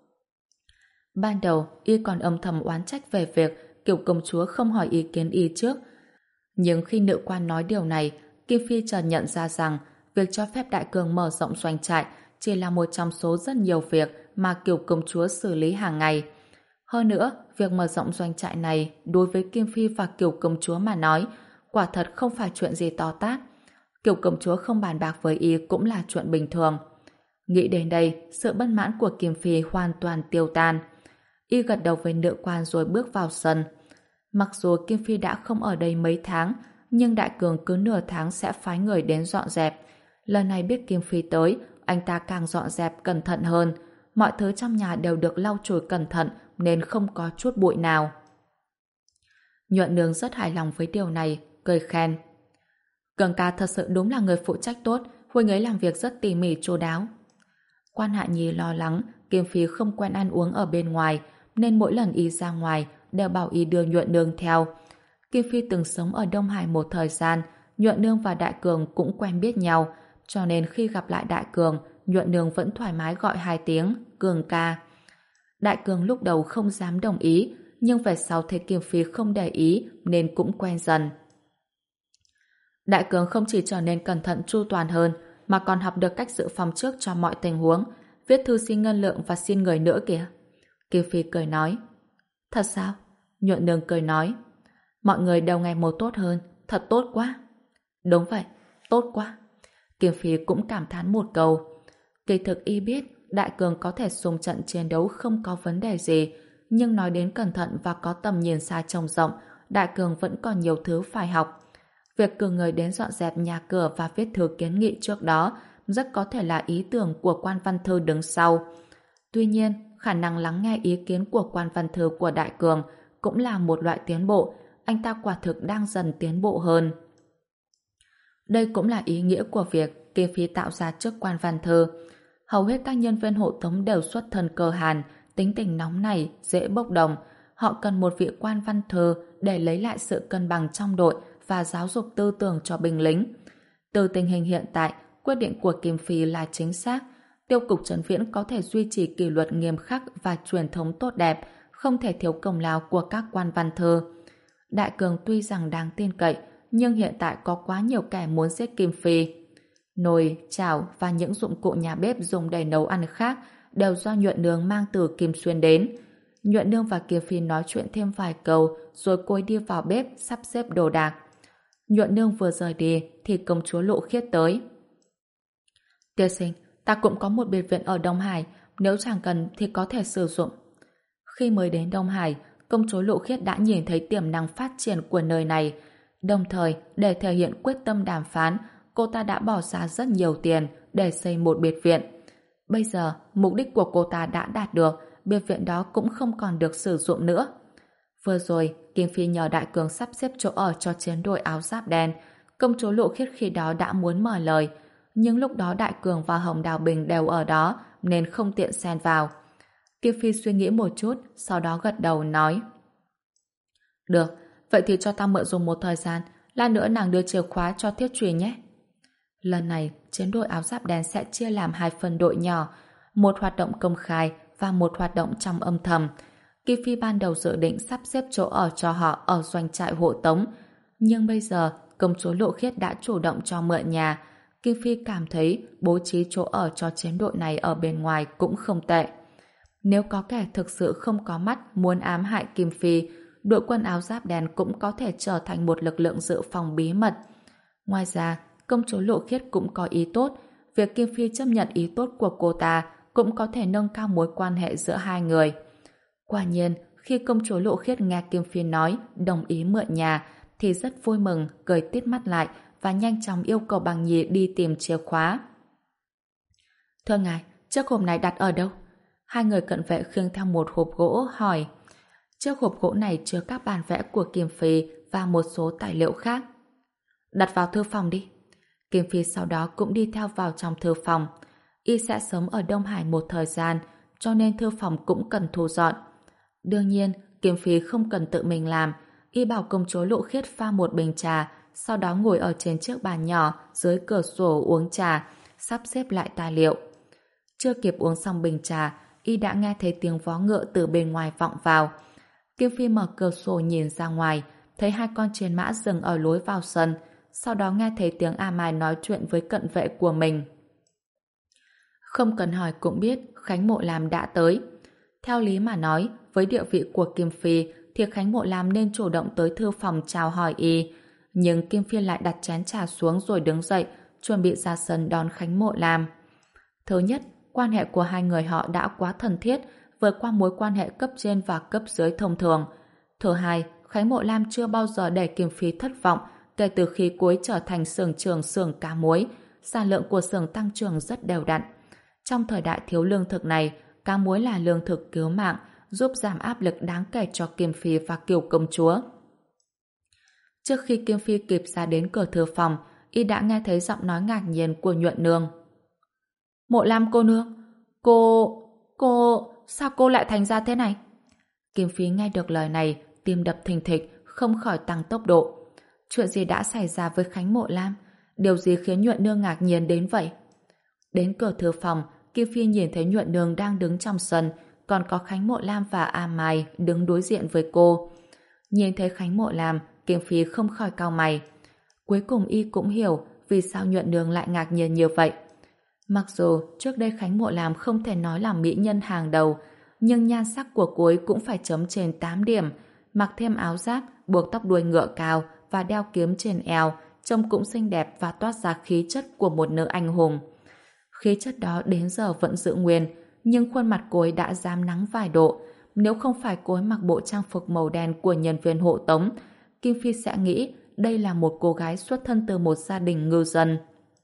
Ban đầu, y còn âm thầm oán trách về việc Kiều công chúa không hỏi ý kiến y trước. Nhưng khi nữ quan nói điều này, Kim Phi chợt nhận ra rằng việc cho phép Đại Cường mở rộng doanh trại chỉ là một trong số rất nhiều việc mà Kiều công chúa xử lý hàng ngày. Hơn nữa, việc mở rộng doanh trại này đối với Kim Phi và Kiều công chúa mà nói, quả thật không phải chuyện gì to tát. Kiều công chúa không bàn bạc với y cũng là chuyện bình thường. Nghĩ đến đây, sự bất mãn của Kim Phi hoàn toàn tiêu tan. Y gật đầu với nữ quan rồi bước vào sân. Mặc dù Kim Phi đã không ở đây mấy tháng, nhưng Đại Cường cứ nửa tháng sẽ phái người đến dọn dẹp. Lần này biết Kim Phi tới, anh ta càng dọn dẹp cẩn thận hơn. Mọi thứ trong nhà đều được lau chùi cẩn thận nên không có chút bụi nào. Nhuận Nương rất hài lòng với điều này, cười khen. Cường ca thật sự đúng là người phụ trách tốt, huynh ấy làm việc rất tỉ mỉ chu đáo. Quan Hạ Nhi lo lắng Kim Phi không quen ăn uống ở bên ngoài, nên mỗi lần y ra ngoài đều bảo y đưa Nhuận Nương theo. Kim Phi từng sống ở Đông Hải một thời gian, Nhuận Nương và Đại Cường cũng quen biết nhau, cho nên khi gặp lại Đại Cường, Nhuận Nương vẫn thoải mái gọi hai tiếng Cường ca. Đại Cường lúc đầu không dám đồng ý, nhưng về sau thấy Kim Phi không để ý nên cũng quen dần. Đại Cường không chỉ trở nên cẩn thận chu toàn hơn, mà còn học được cách dự phòng trước cho mọi tình huống, viết thư xin ngân lượng và xin người nữa kìa. Kim Phi cười nói. Thật sao? Nhuận Nương cười nói. Mọi người đều ngày một tốt hơn, thật tốt quá. Đúng vậy, tốt quá. Kim Phi cũng cảm thán một câu. Kỳ thực y biết Đại Cường có thể xung trận chiến đấu không có vấn đề gì, nhưng nói đến cẩn thận và có tầm nhìn xa trông rộng, Đại Cường vẫn còn nhiều thứ phải học. Việc cử người đến dọn dẹp nhà cửa và viết thư kiến nghị trước đó rất có thể là ý tưởng của quan văn thư đứng sau. Tuy nhiên, khả năng lắng nghe ý kiến của quan văn thư của Đại Cường cũng là một loại tiến bộ. Anh ta quả thực đang dần tiến bộ hơn. Đây cũng là ý nghĩa của việc Kim Phi tạo ra chức quan văn thư. Hầu hết các nhân viên hộ tống đều xuất thân cơ hàn, tính tình nóng này, dễ bốc đồng. Họ cần một vị quan văn thư để lấy lại sự cân bằng trong đội và giáo dục tư tưởng cho binh lính. Từ tình hình hiện tại, quyết định của Kim Phi là chính xác. Tiêu cục Trấn Viễn có thể duy trì kỷ luật nghiêm khắc và truyền thống tốt đẹp, không thể thiếu công lao của các quan văn thư. Đại Cường tuy rằng đáng tin cậy, nhưng hiện tại có quá nhiều kẻ muốn giết Kim Phi. Nồi, chảo và những dụng cụ nhà bếp dùng để nấu ăn khác đều do Nhuận Nương mang từ Kim Xuyên đến. Nhuận Nương và Kim Phi nói chuyện thêm vài câu rồi cô ấy đi vào bếp sắp xếp đồ đạc. Nhuận Nương vừa rời đi thì công chúa Lộ Khiết tới. Tiên sinh, ta cũng có một biệt viện ở Đông Hải, nếu chàng cần thì có thể sử dụng. Khi mới đến Đông Hải, công chúa Lộ Khiết đã nhìn thấy tiềm năng phát triển của nơi này. Đồng thời, để thể hiện quyết tâm đàm phán, cô ta đã bỏ ra rất nhiều tiền để xây một biệt viện. Bây giờ, mục đích của cô ta đã đạt được, biệt viện đó cũng không còn được sử dụng nữa. Vừa rồi, Kim Phi nhờ Đại Cường sắp xếp chỗ ở cho chiến đội áo giáp đen. Công chúa Lộ Khiết khi đó đã muốn mở lời, nhưng lúc đó Đại Cường và Hồng Đào Bình đều ở đó nên không tiện xen vào. Kim Phi suy nghĩ một chút, sau đó gật đầu nói. Được, vậy thì cho tao mượn dùng một thời gian, lát nữa nàng đưa chìa khóa cho Thiết Trùy nhé. Lần này, chiến đội áo giáp đen sẽ chia làm hai phân đội nhỏ, một hoạt động công khai và một hoạt động trong âm thầm. Kim Phi ban đầu dự định sắp xếp chỗ ở cho họ ở doanh trại hộ tống, nhưng bây giờ công chúa Lộ Khiết đã chủ động cho mượn nhà. Kim Phi cảm thấy bố trí chỗ ở cho chiến đội này ở bên ngoài cũng không tệ. Nếu có kẻ thực sự không có mắt muốn ám hại Kim Phi, đội quân áo giáp đen cũng có thể trở thành một lực lượng dự phòng bí mật. Ngoài ra, công chúa Lộ Khiết cũng có ý tốt. Việc Kim Phi chấp nhận ý tốt của cô ta cũng có thể nâng cao mối quan hệ giữa hai người. Quả nhiên, khi công chúa Lộ Khiết nghe Kim Phi nói đồng ý mượn nhà, thì rất vui mừng, cười tít mắt lại và nhanh chóng yêu cầu Bằng Nhi đi tìm chìa khóa. Thưa ngài, chiếc hộp này đặt ở đâu? Hai người cận vệ khiêng theo một hộp gỗ hỏi. Chiếc hộp gỗ này chứa các bản vẽ của Kim Phi và một số tài liệu khác. Đặt vào thư phòng đi. Kim Phi sau đó cũng đi theo vào trong thư phòng. Y sẽ sống ở Đông Hải một thời gian, cho nên thư phòng cũng cần thu dọn. Đương nhiên, Kim Phi không cần tự mình làm. Y bảo công chúa Lộ Khiết pha một bình trà, sau đó ngồi ở trên chiếc bàn nhỏ dưới cửa sổ uống trà, sắp xếp lại tài liệu. Chưa kịp uống xong bình trà, Y đã nghe thấy tiếng vó ngựa từ bên ngoài vọng vào. Kim Phi mở cửa sổ nhìn ra ngoài, thấy hai con chiến mã dừng ở lối vào sân, sau đó nghe thấy tiếng A Mai nói chuyện với cận vệ của mình. Không cần hỏi cũng biết Khánh Mộ Lam đã tới. Theo lý mà nói, với địa vị của Kim Phi thì Khánh Mộ Lam nên chủ động tới thư phòng chào hỏi y, nhưng Kim Phi lại đặt chén trà xuống rồi đứng dậy, chuẩn bị ra sân đón Khánh Mộ Lam. Thứ nhất, quan hệ của hai người họ đã quá thân thiết, vượt qua mối quan hệ cấp trên và cấp dưới thông thường. Thứ hai, Khánh Mộ Lam chưa bao giờ để Kim Phi thất vọng kể từ khi cô ấy trở thành xưởng trưởng xưởng cá muối. Sản lượng của xưởng tăng trưởng rất đều đặn. Trong thời đại thiếu lương thực này, cá muối là lương thực cứu mạng, giúp giảm áp lực đáng kể cho Kim Phi và Kiều công chúa. Trước khi Kim Phi kịp ra đến cửa thư phòng, y đã nghe thấy giọng nói ngạc nhiên của Nhuận Nương. Mộ Lam cô nương, cô... cô... sao cô lại thành ra thế này? Kim Phi nghe được lời này, tim đập thình thịch, không khỏi tăng tốc độ. Chuyện gì đã xảy ra với Khánh Mộ Lam? Điều gì khiến Nhuận Nương ngạc nhiên đến vậy? Đến cửa thư phòng, Kim Phi nhìn thấy Nhuận Nương đang đứng trong sân, còn có Khánh Mộ Lam và A Mai đứng đối diện với cô. Nhìn thấy Khánh Mộ Lam, Kim Phi không khỏi cau mày. Cuối cùng y cũng hiểu vì sao Nhuận Nương lại ngạc nhiên như vậy. Mặc dù trước đây Khánh Mộ Lam không thể nói là mỹ nhân hàng đầu, nhưng nhan sắc của cô ấy cũng phải chấm trên tám điểm, mặc thêm áo giáp, buộc tóc đuôi ngựa cao và đeo kiếm trên eo, trông cũng xinh đẹp và toát ra khí chất của một nữ anh hùng. Khí chất đó đến giờ vẫn giữ nguyên, nhưng khuôn mặt cô ấy đã rám nắng vài độ. Nếu không phải cô ấy mặc bộ trang phục màu đen của nhân viên hộ tống, Kim Phi sẽ nghĩ đây là một cô gái xuất thân từ một gia đình ngư dân.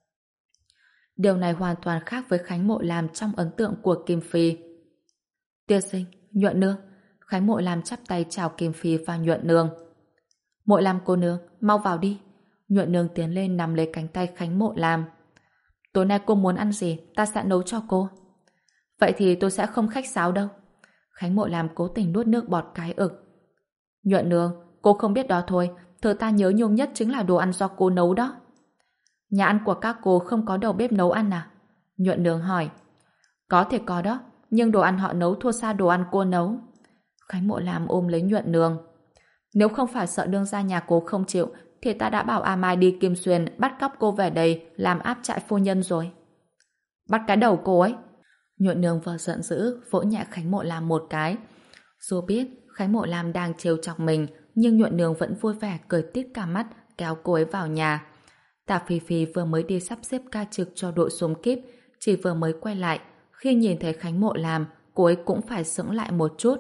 Điều này hoàn toàn khác với Khánh Mộ Lam trong ấn tượng của Kim Phi. Tiên sinh, Nhuận Nương. Khánh Mộ Lam chắp tay chào Kim Phi và Nhuận Nương. Mộ Lam cô nương, mau vào đi. Nhuận Nương tiến lên nắm lấy cánh tay Khánh Mộ Lam. Tối nay cô muốn ăn gì, ta sẽ nấu cho cô. Vậy thì tôi sẽ không khách sáo đâu. Khánh Mộ Lam cố tình nuốt nước bọt cái ực. Nhuận Nương, cô không biết đó thôi, thứ ta nhớ nhung nhất chính là đồ ăn do cô nấu đó. Nhà ăn của các cô không có đầu bếp nấu ăn à? Nhuận Nương hỏi. Có thể có đó, nhưng đồ ăn họ nấu thua xa đồ ăn cô nấu. Khánh Mộ Lam ôm lấy Nhuận Nương. Nếu không phải sợ đương gia nhà cô không chịu, thì ta đã bảo A Mai đi Kim Xuyên bắt cóc cô về đây làm áp trại phu nhân rồi. Bắt cái đầu cô ấy. Nhuận Nương vừa giận dữ vỗ nhẹ Khánh Mộ Lam một cái. Dù biết Khánh Mộ Lam đang trêu chọc mình, nhưng Nhuận Nương vẫn vui vẻ cười tít cả mắt kéo cô ấy vào nhà. Tả Phi Phi vừa mới đi sắp xếp ca trực cho đội súng kíp, chỉ vừa mới quay lại, khi nhìn thấy Khánh Mộ Lam, cô ấy cũng phải sững lại một chút.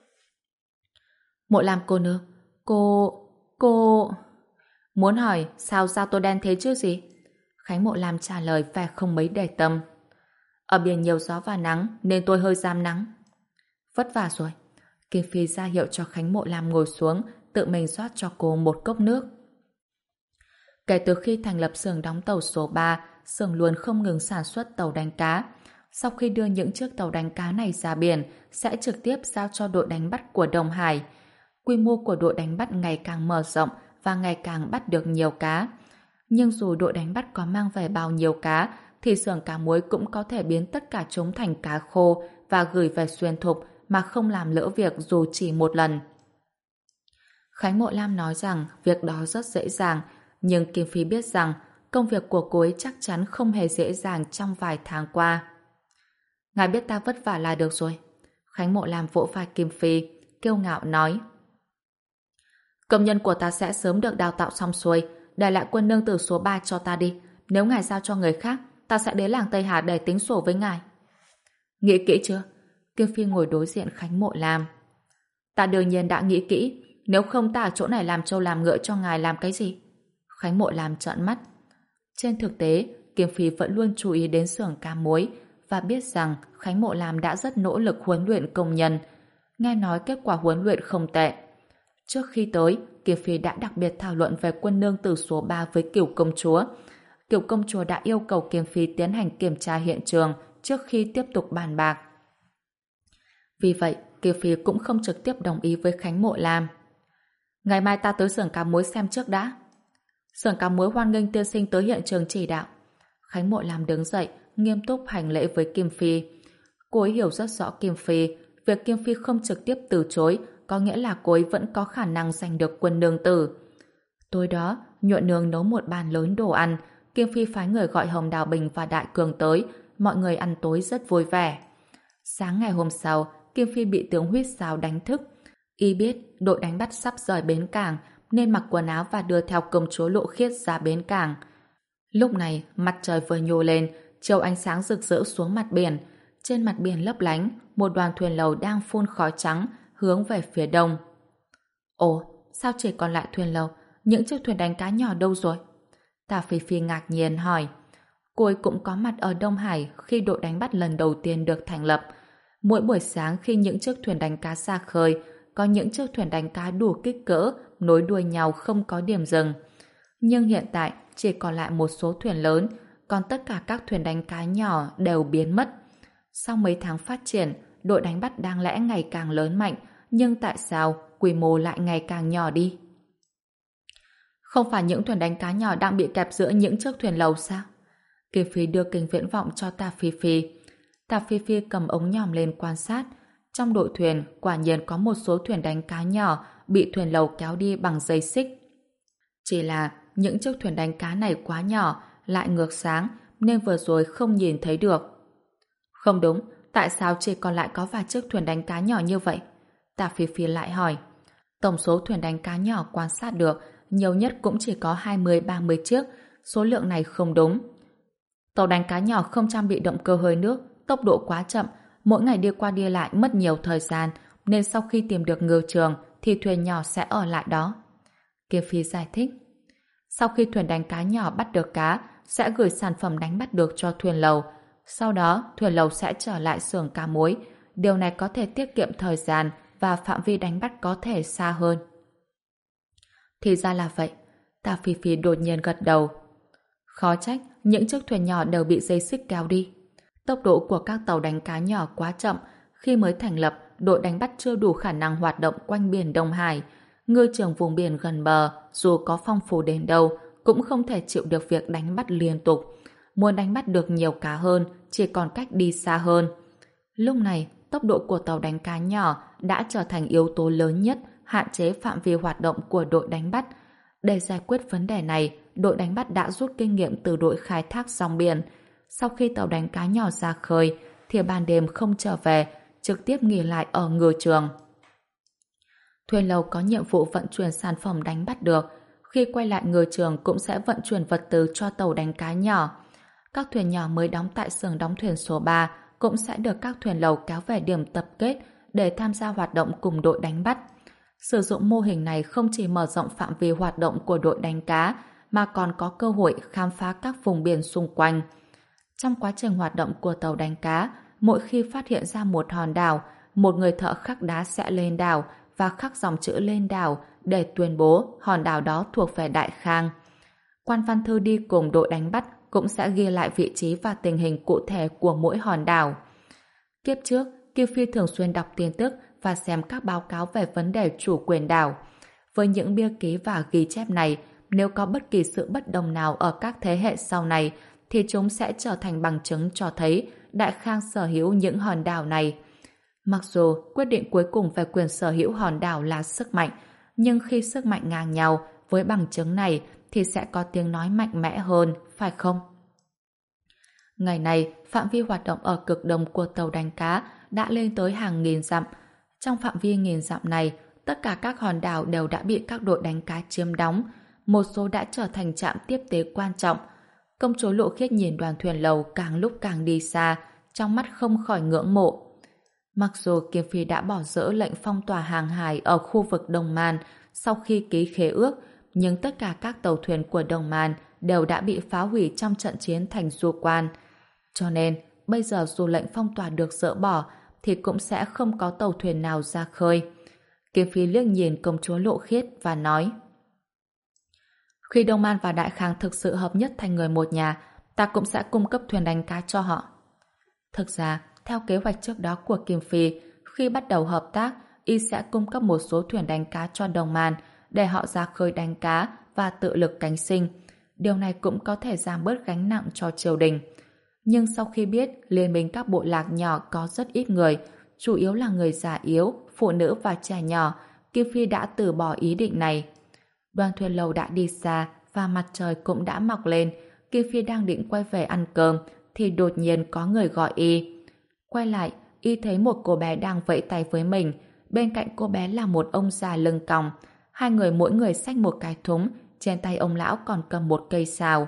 Mộ Lam cô nương, cô... cô... Muốn hỏi sao da tôi đen thế chứ gì? Khánh Mộ Lam trả lời vẻ không mấy để tâm. Ở biển nhiều gió và nắng nên tôi hơi rám nắng. Vất vả rồi. Kim Phi ra hiệu cho Khánh Mộ Lam ngồi xuống, tự mình rót cho cô một cốc nước. Kể từ khi thành lập xưởng đóng tàu số ba, xưởng luôn không ngừng sản xuất tàu đánh cá. Sau khi đưa những chiếc tàu đánh cá này ra biển, sẽ trực tiếp giao cho đội đánh bắt của Đông Hải. Quy mô của đội đánh bắt ngày càng mở rộng và ngày càng bắt được nhiều cá. Nhưng dù đội đánh bắt có mang về bao nhiêu cá, thì xưởng cá muối cũng có thể biến tất cả chúng thành cá khô và gửi về Xuyên Thục mà không làm lỡ việc dù chỉ một lần. Khánh Mộ Lam nói rằng việc đó rất dễ dàng, nhưng Kim Phi biết rằng công việc của cô ấy chắc chắn không hề dễ dàng trong vài tháng qua. Ngài biết ta vất vả là được rồi. Khánh Mộ Lam vỗ vai Kim Phi, kiêu ngạo nói. Công nhân của ta sẽ sớm được đào tạo xong xuôi, để lại quân nương tử số ba cho ta đi. Nếu ngài giao cho người khác, ta sẽ đến làng Tây Hà để tính sổ với ngài. Nghĩ kỹ chưa? Kim Phi ngồi đối diện Khánh Mộ Lam. Ta đương nhiên đã nghĩ kỹ, nếu không ta ở chỗ này làm trâu làm ngựa cho ngài làm cái gì? Khánh Mộ Lam trợn mắt. Trên thực tế, Kim Phi vẫn luôn chú ý đến xưởng cá muối và biết rằng Khánh Mộ Lam đã rất nỗ lực huấn luyện công nhân. Nghe nói kết quả huấn luyện không tệ. Trước khi tới, Kim Phi đã đặc biệt thảo luận về quân nương tử số ba với Cửu công chúa. Cửu công chúa đã yêu cầu Kim Phi tiến hành kiểm tra hiện trường trước khi tiếp tục bàn bạc. Vì vậy, Kim Phi cũng không trực tiếp đồng ý với Khánh Mộ Lam. Ngày mai ta tới xưởng cá muối xem trước đã. Xưởng cá muối hoan nghênh tiên sinh tới hiện trường chỉ đạo. Khánh Mộ Lam đứng dậy, nghiêm túc hành lễ với Kim Phi. Cô ấy hiểu rất rõ Kim Phi, việc Kim Phi không trực tiếp từ chối có nghĩa là cô ấy vẫn có khả năng giành được quân nương tử. Tối đó, Nhuận Nương nấu một bàn lớn đồ ăn, Kim Phi phái người gọi Hồng Đào Bình và Đại Cường tới, mọi người ăn tối rất vui vẻ. Sáng ngày hôm sau, Kim Phi bị tiếng huýt sáo đánh thức. Y biết đội đánh bắt sắp rời bến cảng nên mặc quần áo và đưa theo công chúa Lộ Khiết ra bến cảng. Lúc này, mặt trời vừa nhô lên, chiếu ánh sáng rực rỡ xuống mặt biển. Trên mặt biển lấp lánh, một đoàn thuyền lầu đang phun khói trắng hướng về phía đông. Ồ, sao chỉ còn lại thuyền lầu? Những chiếc thuyền đánh cá nhỏ đâu rồi? Tả Phi Phi ngạc nhiên hỏi. Cô ấy cũng có mặt ở Đông Hải khi đội đánh bắt lần đầu tiên được thành lập. Mỗi buổi sáng khi những chiếc thuyền đánh cá ra khơi, có những chiếc thuyền đánh cá đủ kích cỡ nối đuôi nhau không có điểm dừng. Nhưng hiện tại chỉ còn lại một số thuyền lớn, còn tất cả các thuyền đánh cá nhỏ đều biến mất. Sau mấy tháng phát triển, đội đánh bắt đáng lẽ ngày càng lớn mạnh, nhưng tại sao quy mô lại ngày càng nhỏ đi? Không phải những thuyền đánh cá nhỏ đang bị kẹp giữa những chiếc thuyền lầu sao? Kim Phi đưa kính viễn vọng cho Tả Phi Phi. Tả Phi Phi cầm ống nhòm lên quan sát. Trong đội thuyền, quả nhiên có một số thuyền đánh cá nhỏ bị thuyền lầu kéo đi bằng dây xích. Chỉ là những chiếc thuyền đánh cá này quá nhỏ, lại ngược sáng, nên vừa rồi không nhìn thấy được. Không đúng, tại sao chỉ còn lại có vài chiếc thuyền đánh cá nhỏ như vậy? Tả Phi Phi lại hỏi. Tổng số thuyền đánh cá nhỏ quan sát được, nhiều nhất cũng chỉ có hai mươi ba mươi chiếc, số lượng này không đúng. Tàu đánh cá nhỏ không trang bị động cơ hơi nước, tốc độ quá chậm, mỗi ngày đi qua đi lại mất nhiều thời gian, nên sau khi tìm được ngư trường thì thuyền nhỏ sẽ ở lại đó. Kim Phi giải thích. Sau khi thuyền đánh cá nhỏ bắt được cá, sẽ gửi sản phẩm đánh bắt được cho thuyền lầu. Sau đó, thuyền lầu sẽ trở lại xưởng cá muối. Điều này có thể tiết kiệm thời gian và phạm vi đánh bắt có thể xa hơn. Thì ra là vậy. Tả Phi Phi đột nhiên gật đầu. Khó trách, những chiếc thuyền nhỏ đều bị dây xích kéo đi. Tốc độ của các tàu đánh cá nhỏ quá chậm. Khi mới thành lập, đội đánh bắt chưa đủ khả năng hoạt động quanh biển Đông Hải. Ngư trường vùng biển gần bờ, dù có phong phú đến đâu, cũng không thể chịu được việc đánh bắt liên tục. Muốn đánh bắt được nhiều cá hơn, chỉ còn cách đi xa hơn. Lúc này, tốc độ của tàu đánh cá nhỏ đã trở thành yếu tố lớn nhất hạn chế phạm vi hoạt động của đội đánh bắt. Để giải quyết vấn đề này, đội đánh bắt đã rút kinh nghiệm từ đội khai thác rong biển. Sau khi tàu đánh cá nhỏ ra khơi, thì ban đêm không trở về, trực tiếp nghỉ lại ở ngư trường. Thuyền lầu có nhiệm vụ vận chuyển sản phẩm đánh bắt được. Khi quay lại ngư trường cũng sẽ vận chuyển vật tư cho tàu đánh cá nhỏ. Các thuyền nhỏ mới đóng tại xưởng đóng thuyền số ba cũng sẽ được các thuyền lầu kéo về điểm tập kết để tham gia hoạt động cùng đội đánh bắt. Sử dụng mô hình này không chỉ mở rộng phạm vi hoạt động của đội đánh cá mà còn có cơ hội khám phá các vùng biển xung quanh. Trong quá trình hoạt động của tàu đánh cá, mỗi khi phát hiện ra một hòn đảo, một người thợ khắc đá sẽ lên đảo và khắc dòng chữ lên đảo để tuyên bố hòn đảo đó thuộc về Đại Khang. Quan văn thư đi cùng đội đánh bắt cũng sẽ ghi lại vị trí và tình hình cụ thể của mỗi hòn đảo. Kiếp trước, Kim Phi thường xuyên đọc tin tức và xem các báo cáo về vấn đề chủ quyền đảo. Với những bia ký và ghi chép này, nếu có bất kỳ sự bất đồng nào ở các thế hệ sau này, thì chúng sẽ trở thành bằng chứng cho thấy Đại Khang sở hữu những hòn đảo này. Mặc dù quyết định cuối cùng về quyền sở hữu hòn đảo là sức mạnh, nhưng khi sức mạnh ngang nhau với bằng chứng này thì sẽ có tiếng nói mạnh mẽ hơn, phải không? Ngày này, phạm vi hoạt động ở cực đông của tàu đánh cá đã lên tới hàng nghìn dặm. Trong phạm vi nghìn dặm này, tất cả các hòn đảo đều đã bị các đội đánh cá chiếm đóng, một số đã trở thành trạm tiếp tế quan trọng. Công chúa Lộ Khiết nhìn đoàn thuyền lầu càng lúc càng đi xa, trong mắt không khỏi ngưỡng mộ. Mặc dù Kim Phi đã bỏ dỡ lệnh phong tỏa hàng hải ở khu vực Đông Man sau khi ký khế ước, nhưng tất cả các tàu thuyền của Đông Man đều đã bị phá hủy trong trận chiến thành Du Quan. Cho nên, bây giờ dù lệnh phong tỏa được dỡ bỏ, thì cũng sẽ không có tàu thuyền nào ra khơi. Kim Phi liếc nhìn công chúa Lộ Khiết và nói: khi Đông Man và Đại Khang thực sự hợp nhất thành người một nhà, ta cũng sẽ cung cấp thuyền đánh cá cho họ. Thực ra, theo kế hoạch trước đó của Kim Phi, khi bắt đầu hợp tác, y sẽ cung cấp một số thuyền đánh cá cho Đông Man để họ ra khơi đánh cá và tự lực cánh sinh. Điều này cũng có thể giảm bớt gánh nặng cho triều đình. Nhưng sau khi biết liên minh các bộ lạc nhỏ có rất ít người, chủ yếu là người già yếu, phụ nữ và trẻ nhỏ, Kim Phi đã từ bỏ ý định này. Đoàn thuyền lầu đã đi xa và mặt trời cũng đã mọc lên. Kim Phi đang định quay về ăn cơm thì đột nhiên có người gọi y. Quay lại, y thấy một cô bé đang vẫy tay với mình. Bên cạnh cô bé là một ông già lưng còng. Hai người mỗi người xách một cái thúng, trên tay ông lão còn cầm một cây sào.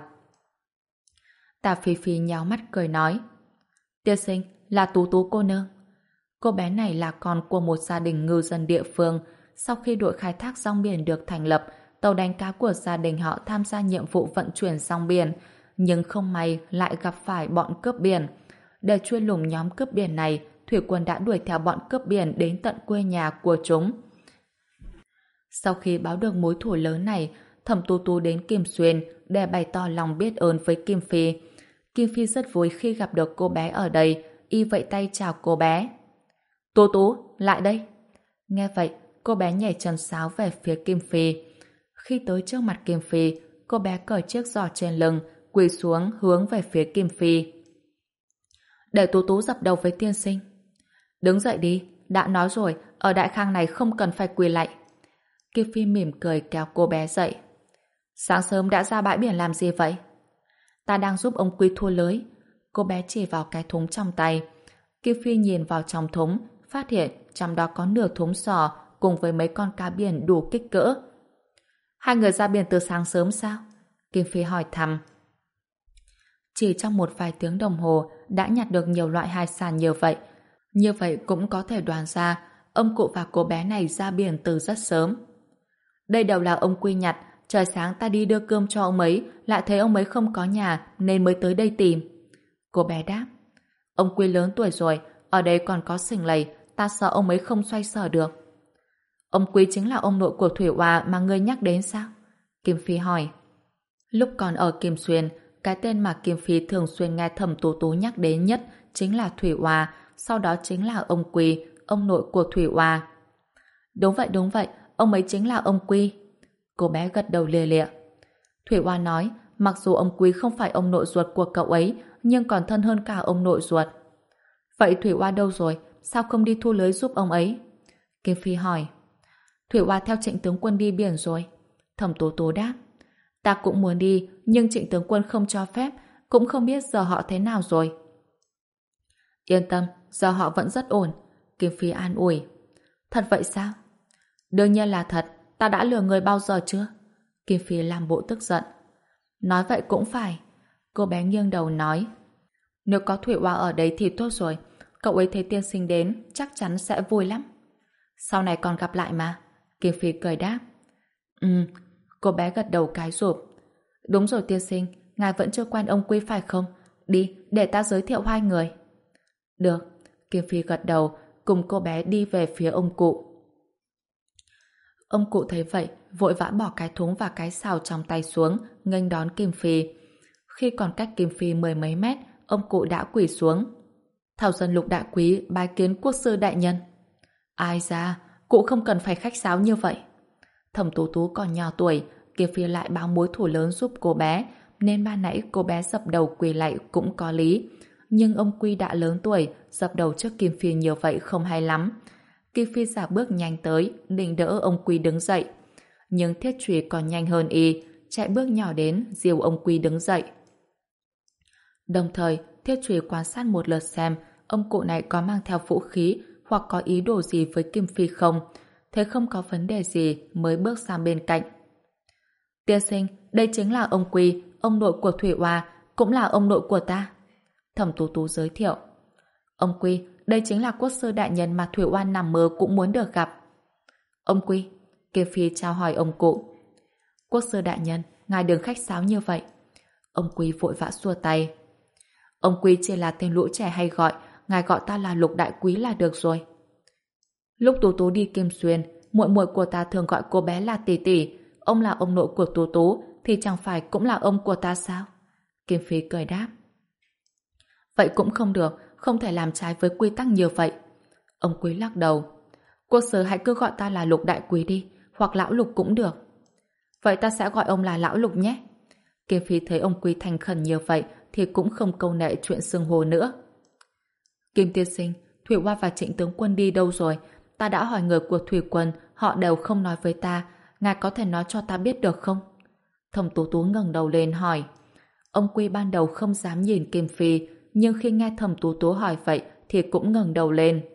Tả Phi Phi nháo mắt cười nói: tiên sinh, là Tú Tú cô nương. Cô bé này là con của một gia đình ngư dân địa phương. Sau khi đội khai thác rong biển được thành lập, tàu đánh cá của gia đình họ tham gia nhiệm vụ vận chuyển rong biển, nhưng không may lại gặp phải bọn cướp biển. Để truy lùng nhóm cướp biển này, thủy quân đã đuổi theo bọn cướp biển đến tận quê nhà của chúng. Sau khi báo được mối thù lớn này, Thẩm Tú Tú đến Kim Xuyên để bày tỏ lòng biết ơn với Kim Phi. Kim Phi rất vui khi gặp được cô bé ở đây, y vẫy tay chào cô bé. Tú Tú, lại đây. Nghe vậy, cô bé nhảy chân sáo về phía Kim Phi. Khi tới trước mặt Kim Phi, cô bé cởi chiếc giỏ trên lưng, quỳ xuống hướng về phía Kim Phi. Để Tú Tú dập đầu với tiên sinh. Đứng dậy đi, đã nói rồi, ở Đại Khang này không cần phải quỳ lạy. Kim Phi mỉm cười kéo cô bé dậy. Sáng sớm đã ra bãi biển làm gì vậy? Ta đang giúp ông Quy thua lưới. Cô bé chỉ vào cái thúng trong tay. Kim Phi nhìn vào trong thúng, phát hiện trong đó có nửa thúng sò cùng với mấy con cá biển đủ kích cỡ. Hai người ra biển từ sáng sớm sao? Kim Phi hỏi thăm. Chỉ trong một vài tiếng đồng hồ đã nhặt được nhiều loại hải sản như vậy. Như vậy cũng có thể đoán ra ông cụ và cô bé này ra biển từ rất sớm. Đây đều là ông Quy nhặt. Trời sáng ta đi đưa cơm cho ông ấy, lại thấy ông ấy không có nhà nên mới tới đây tìm. Cô bé đáp. Ông Quy lớn tuổi rồi, ở đây còn có sình lầy, ta sợ ông ấy không xoay sở được. Ông Quy chính là ông nội của Thủy Oa mà ngươi nhắc đến sao? Kim Phi hỏi. Lúc còn ở Kim Xuyên, cái tên mà Kim Phi thường xuyên nghe Thẩm Tú Tú nhắc đến nhất chính là Thủy Oa, sau đó chính là ông Quy, ông nội của Thủy Oa. Đúng vậy, đúng vậy, ông ấy chính là ông Quy. Cô bé gật đầu lia lịa. Thủy Oa nói, mặc dù ông Quy không phải ông nội ruột của cậu ấy, nhưng còn thân hơn cả ông nội ruột. Vậy Thủy Oa đâu rồi? Sao không đi thu lưới giúp ông ấy? Kim Phi hỏi. Thủy Oa theo Trịnh tướng quân đi biển rồi. Thẩm Tú Tú đáp. Ta cũng muốn đi, nhưng Trịnh tướng quân không cho phép, cũng không biết giờ họ thế nào rồi. Yên tâm, giờ họ vẫn rất ổn. Kim Phi an ủi. Thật vậy sao? Đương nhiên là thật. Ta đã lừa người bao giờ chưa? Kim Phi làm bộ tức giận. Nói vậy cũng phải. Cô bé nghiêng đầu nói. Nếu có Thủy Oa ở đây thì tốt rồi. Cậu ấy thấy tiên sinh đến, chắc chắn sẽ vui lắm. Sau này còn gặp lại mà. Kim Phi cười đáp. Ừ. Cô bé gật đầu cái rụp. Đúng rồi tiên sinh, ngài vẫn chưa quen ông Quy phải không? Đi, để ta giới thiệu hai người. Được. Kim Phi gật đầu, cùng cô bé đi về phía ông cụ. Ông cụ thấy vậy, vội vã bỏ cái thúng và cái xào trong tay xuống, nghênh đón Kim Phi. Khi còn cách Kim Phi mười mấy mét, ông cụ đã quỳ xuống. Thảo dân Lục đại quý bái kiến quốc sư đại nhân. Ai ra, cụ không cần phải khách sáo như vậy. Thẩm Tú Tú còn nhỏ tuổi, Kim Phi lại báo mối thù lớn giúp cô bé, nên ban nãy cô bé dập đầu quỳ lạy cũng có lý. Nhưng ông Quy đã lớn tuổi, dập đầu trước Kim Phi nhiều vậy không hay lắm. Kim Phi giả bước nhanh tới, định đỡ ông Quy đứng dậy. Nhưng Thiết Trùy còn nhanh hơn y, chạy bước nhỏ đến, dìu ông Quy đứng dậy. Đồng thời, Thiết Trùy quan sát một lượt xem ông cụ này có mang theo vũ khí hoặc có ý đồ gì với Kim Phi không. Thấy không có vấn đề gì mới bước sang bên cạnh. Tiên sinh, đây chính là ông Quy, ông nội của Thủy Oa, cũng là ông nội của ta. Thẩm Tú Tú giới thiệu. Ông Quy, đây chính là quốc sư đại nhân mà Thủy Oa nằm mơ cũng muốn được gặp. Ông Quy, Kim Phi chào hỏi ông cụ. Quốc sư đại nhân, ngài đừng khách sáo như vậy. Ông Quy vội vã xua tay. Ông Quy chỉ là tên lũ trẻ hay gọi, ngài gọi ta là Lục đại quý là được rồi. Lúc Tú Tú đi Kim Xuyên, muội muội của ta thường gọi cô bé là tỷ tỷ. Ông là ông nội của Tú Tú thì chẳng phải cũng là ông của ta sao? Kim Phi cười đáp. Vậy cũng không được, không thể làm trái với quy tắc như vậy. Ông Quý lắc đầu. Quốc sư hãy cứ gọi ta là Lục đại quý đi, hoặc lão Lục cũng được. Vậy ta sẽ gọi ông là lão Lục nhé. Kim Phi thấy ông Quý thành khẩn như vậy thì cũng không câu nệ chuyện xưng hô nữa. Kim tiên sinh, Thủy Oa và Trịnh tướng quân đi đâu rồi? Ta đã hỏi người của Thủy quân, họ đều không nói với ta. Ngài có thể nói cho ta biết được không? Thẩm Tú Tú ngẩng đầu lên hỏi. Ông Quy ban đầu không dám nhìn Kim Phi, nhưng khi nghe Thẩm Tú Tú hỏi vậy thì cũng ngẩng đầu lên.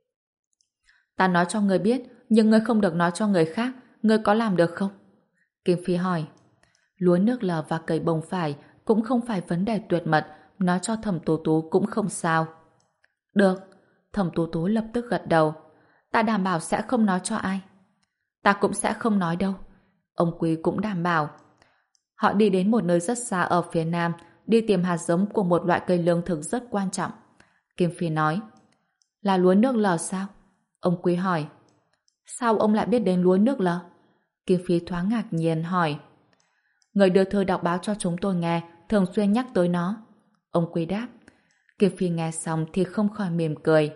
Ta nói cho ngươi biết, nhưng ngươi không được nói cho người khác. Ngươi có làm được không? Kim Phi hỏi. Lúa nước lờ và cầy bông phải cũng không phải vấn đề tuyệt mật, nói cho Thẩm Tú Tú cũng không sao. Được. Thẩm Tú Tú lập tức gật đầu. Ta đảm bảo sẽ không nói cho ai. Ta cũng sẽ không nói đâu. Ông Quý cũng đảm bảo. Họ đi đến một nơi rất xa ở phía nam, đi tìm hạt giống của một loại cây lương thực rất quan trọng. Kim Phi nói. Là lúa nước lờ sao? Ông Quý hỏi. Sao ông lại biết đến lúa nước lờ? Kim Phi thoáng ngạc nhiên hỏi. Người đưa thư đọc báo cho chúng tôi nghe, thường xuyên nhắc tới nó. Ông Quý đáp. Kim Phi nghe xong thì không khỏi mỉm cười.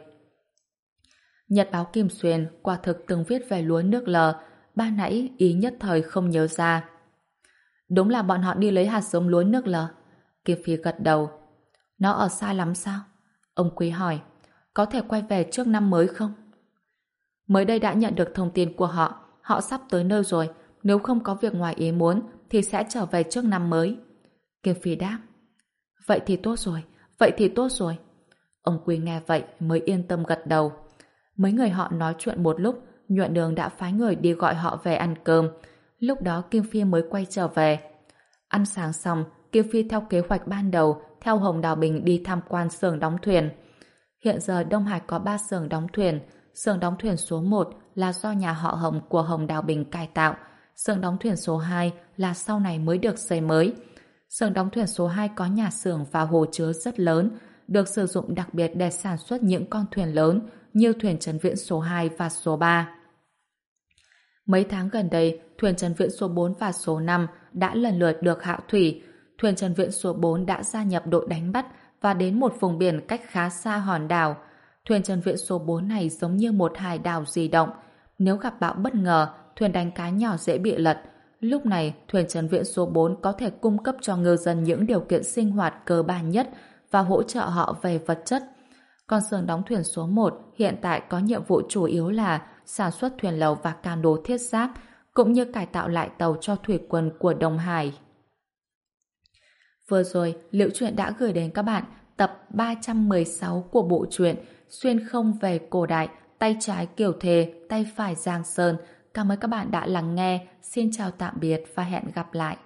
Nhật báo Kim Xuyên quả thực từng viết về lúa nước lờ, ban nãy ý nhất thời không nhớ ra. Đúng là bọn họ đi lấy hạt giống lúa nước lờ. Kim Phi gật đầu. Nó ở xa lắm sao? Ông Quý hỏi. Có thể quay về trước năm mới không? Mới đây đã nhận được thông tin của họ, họ sắp tới nơi rồi, nếu không có việc ngoài ý muốn thì sẽ trở về trước năm mới. Kim Phi đáp. Vậy thì tốt rồi, vậy thì tốt rồi. Ông Quý nghe vậy mới yên tâm gật đầu. Mấy người họ nói chuyện một lúc, Nhuận Đường đã phái người đi gọi họ về ăn cơm. Lúc đó Kim Phi mới quay trở về. Ăn sáng xong, Kim Phi theo kế hoạch ban đầu, theo Hồng Đào Bình đi tham quan xưởng đóng thuyền. Hiện giờ Đông Hải có ba xưởng đóng thuyền. Xưởng đóng thuyền số một là do nhà họ Hồng của Hồng Đào Bình cải tạo. Xưởng đóng thuyền số hai là sau này mới được xây mới. Xưởng đóng thuyền số hai có nhà xưởng và hồ chứa rất lớn, được sử dụng đặc biệt để sản xuất những con thuyền lớn như thuyền Trấn Viễn số hai và số ba. Mấy tháng gần đây, thuyền Trấn Viễn số bốn và số năm đã lần lượt được hạ thủy. Thuyền Trấn Viễn số bốn đã gia nhập đội đánh bắt và đến một vùng biển cách khá xa hòn đảo. Thuyền Trấn Viễn số bốn này giống như một hải đảo di động. Nếu gặp bão bất ngờ, thuyền đánh cá nhỏ dễ bị lật. Lúc này, thuyền Trấn Viễn số bốn có thể cung cấp cho ngư dân những điều kiện sinh hoạt cơ bản nhất và hỗ trợ họ về vật chất. Còn xưởng đóng thuyền số một hiện tại có nhiệm vụ chủ yếu là sản xuất thuyền lầu và cano thiết giáp, cũng như cải tạo lại tàu cho thủy quân của Đông Hải. Vừa rồi, Liễu Chuyện đã gửi đến các bạn tập ba trăm mười sáu của bộ truyện Xuyên không về cổ đại, tay trái Kiều Thề, tay phải Giang Sơn. Cảm ơn các bạn đã lắng nghe. Xin chào tạm biệt và hẹn gặp lại.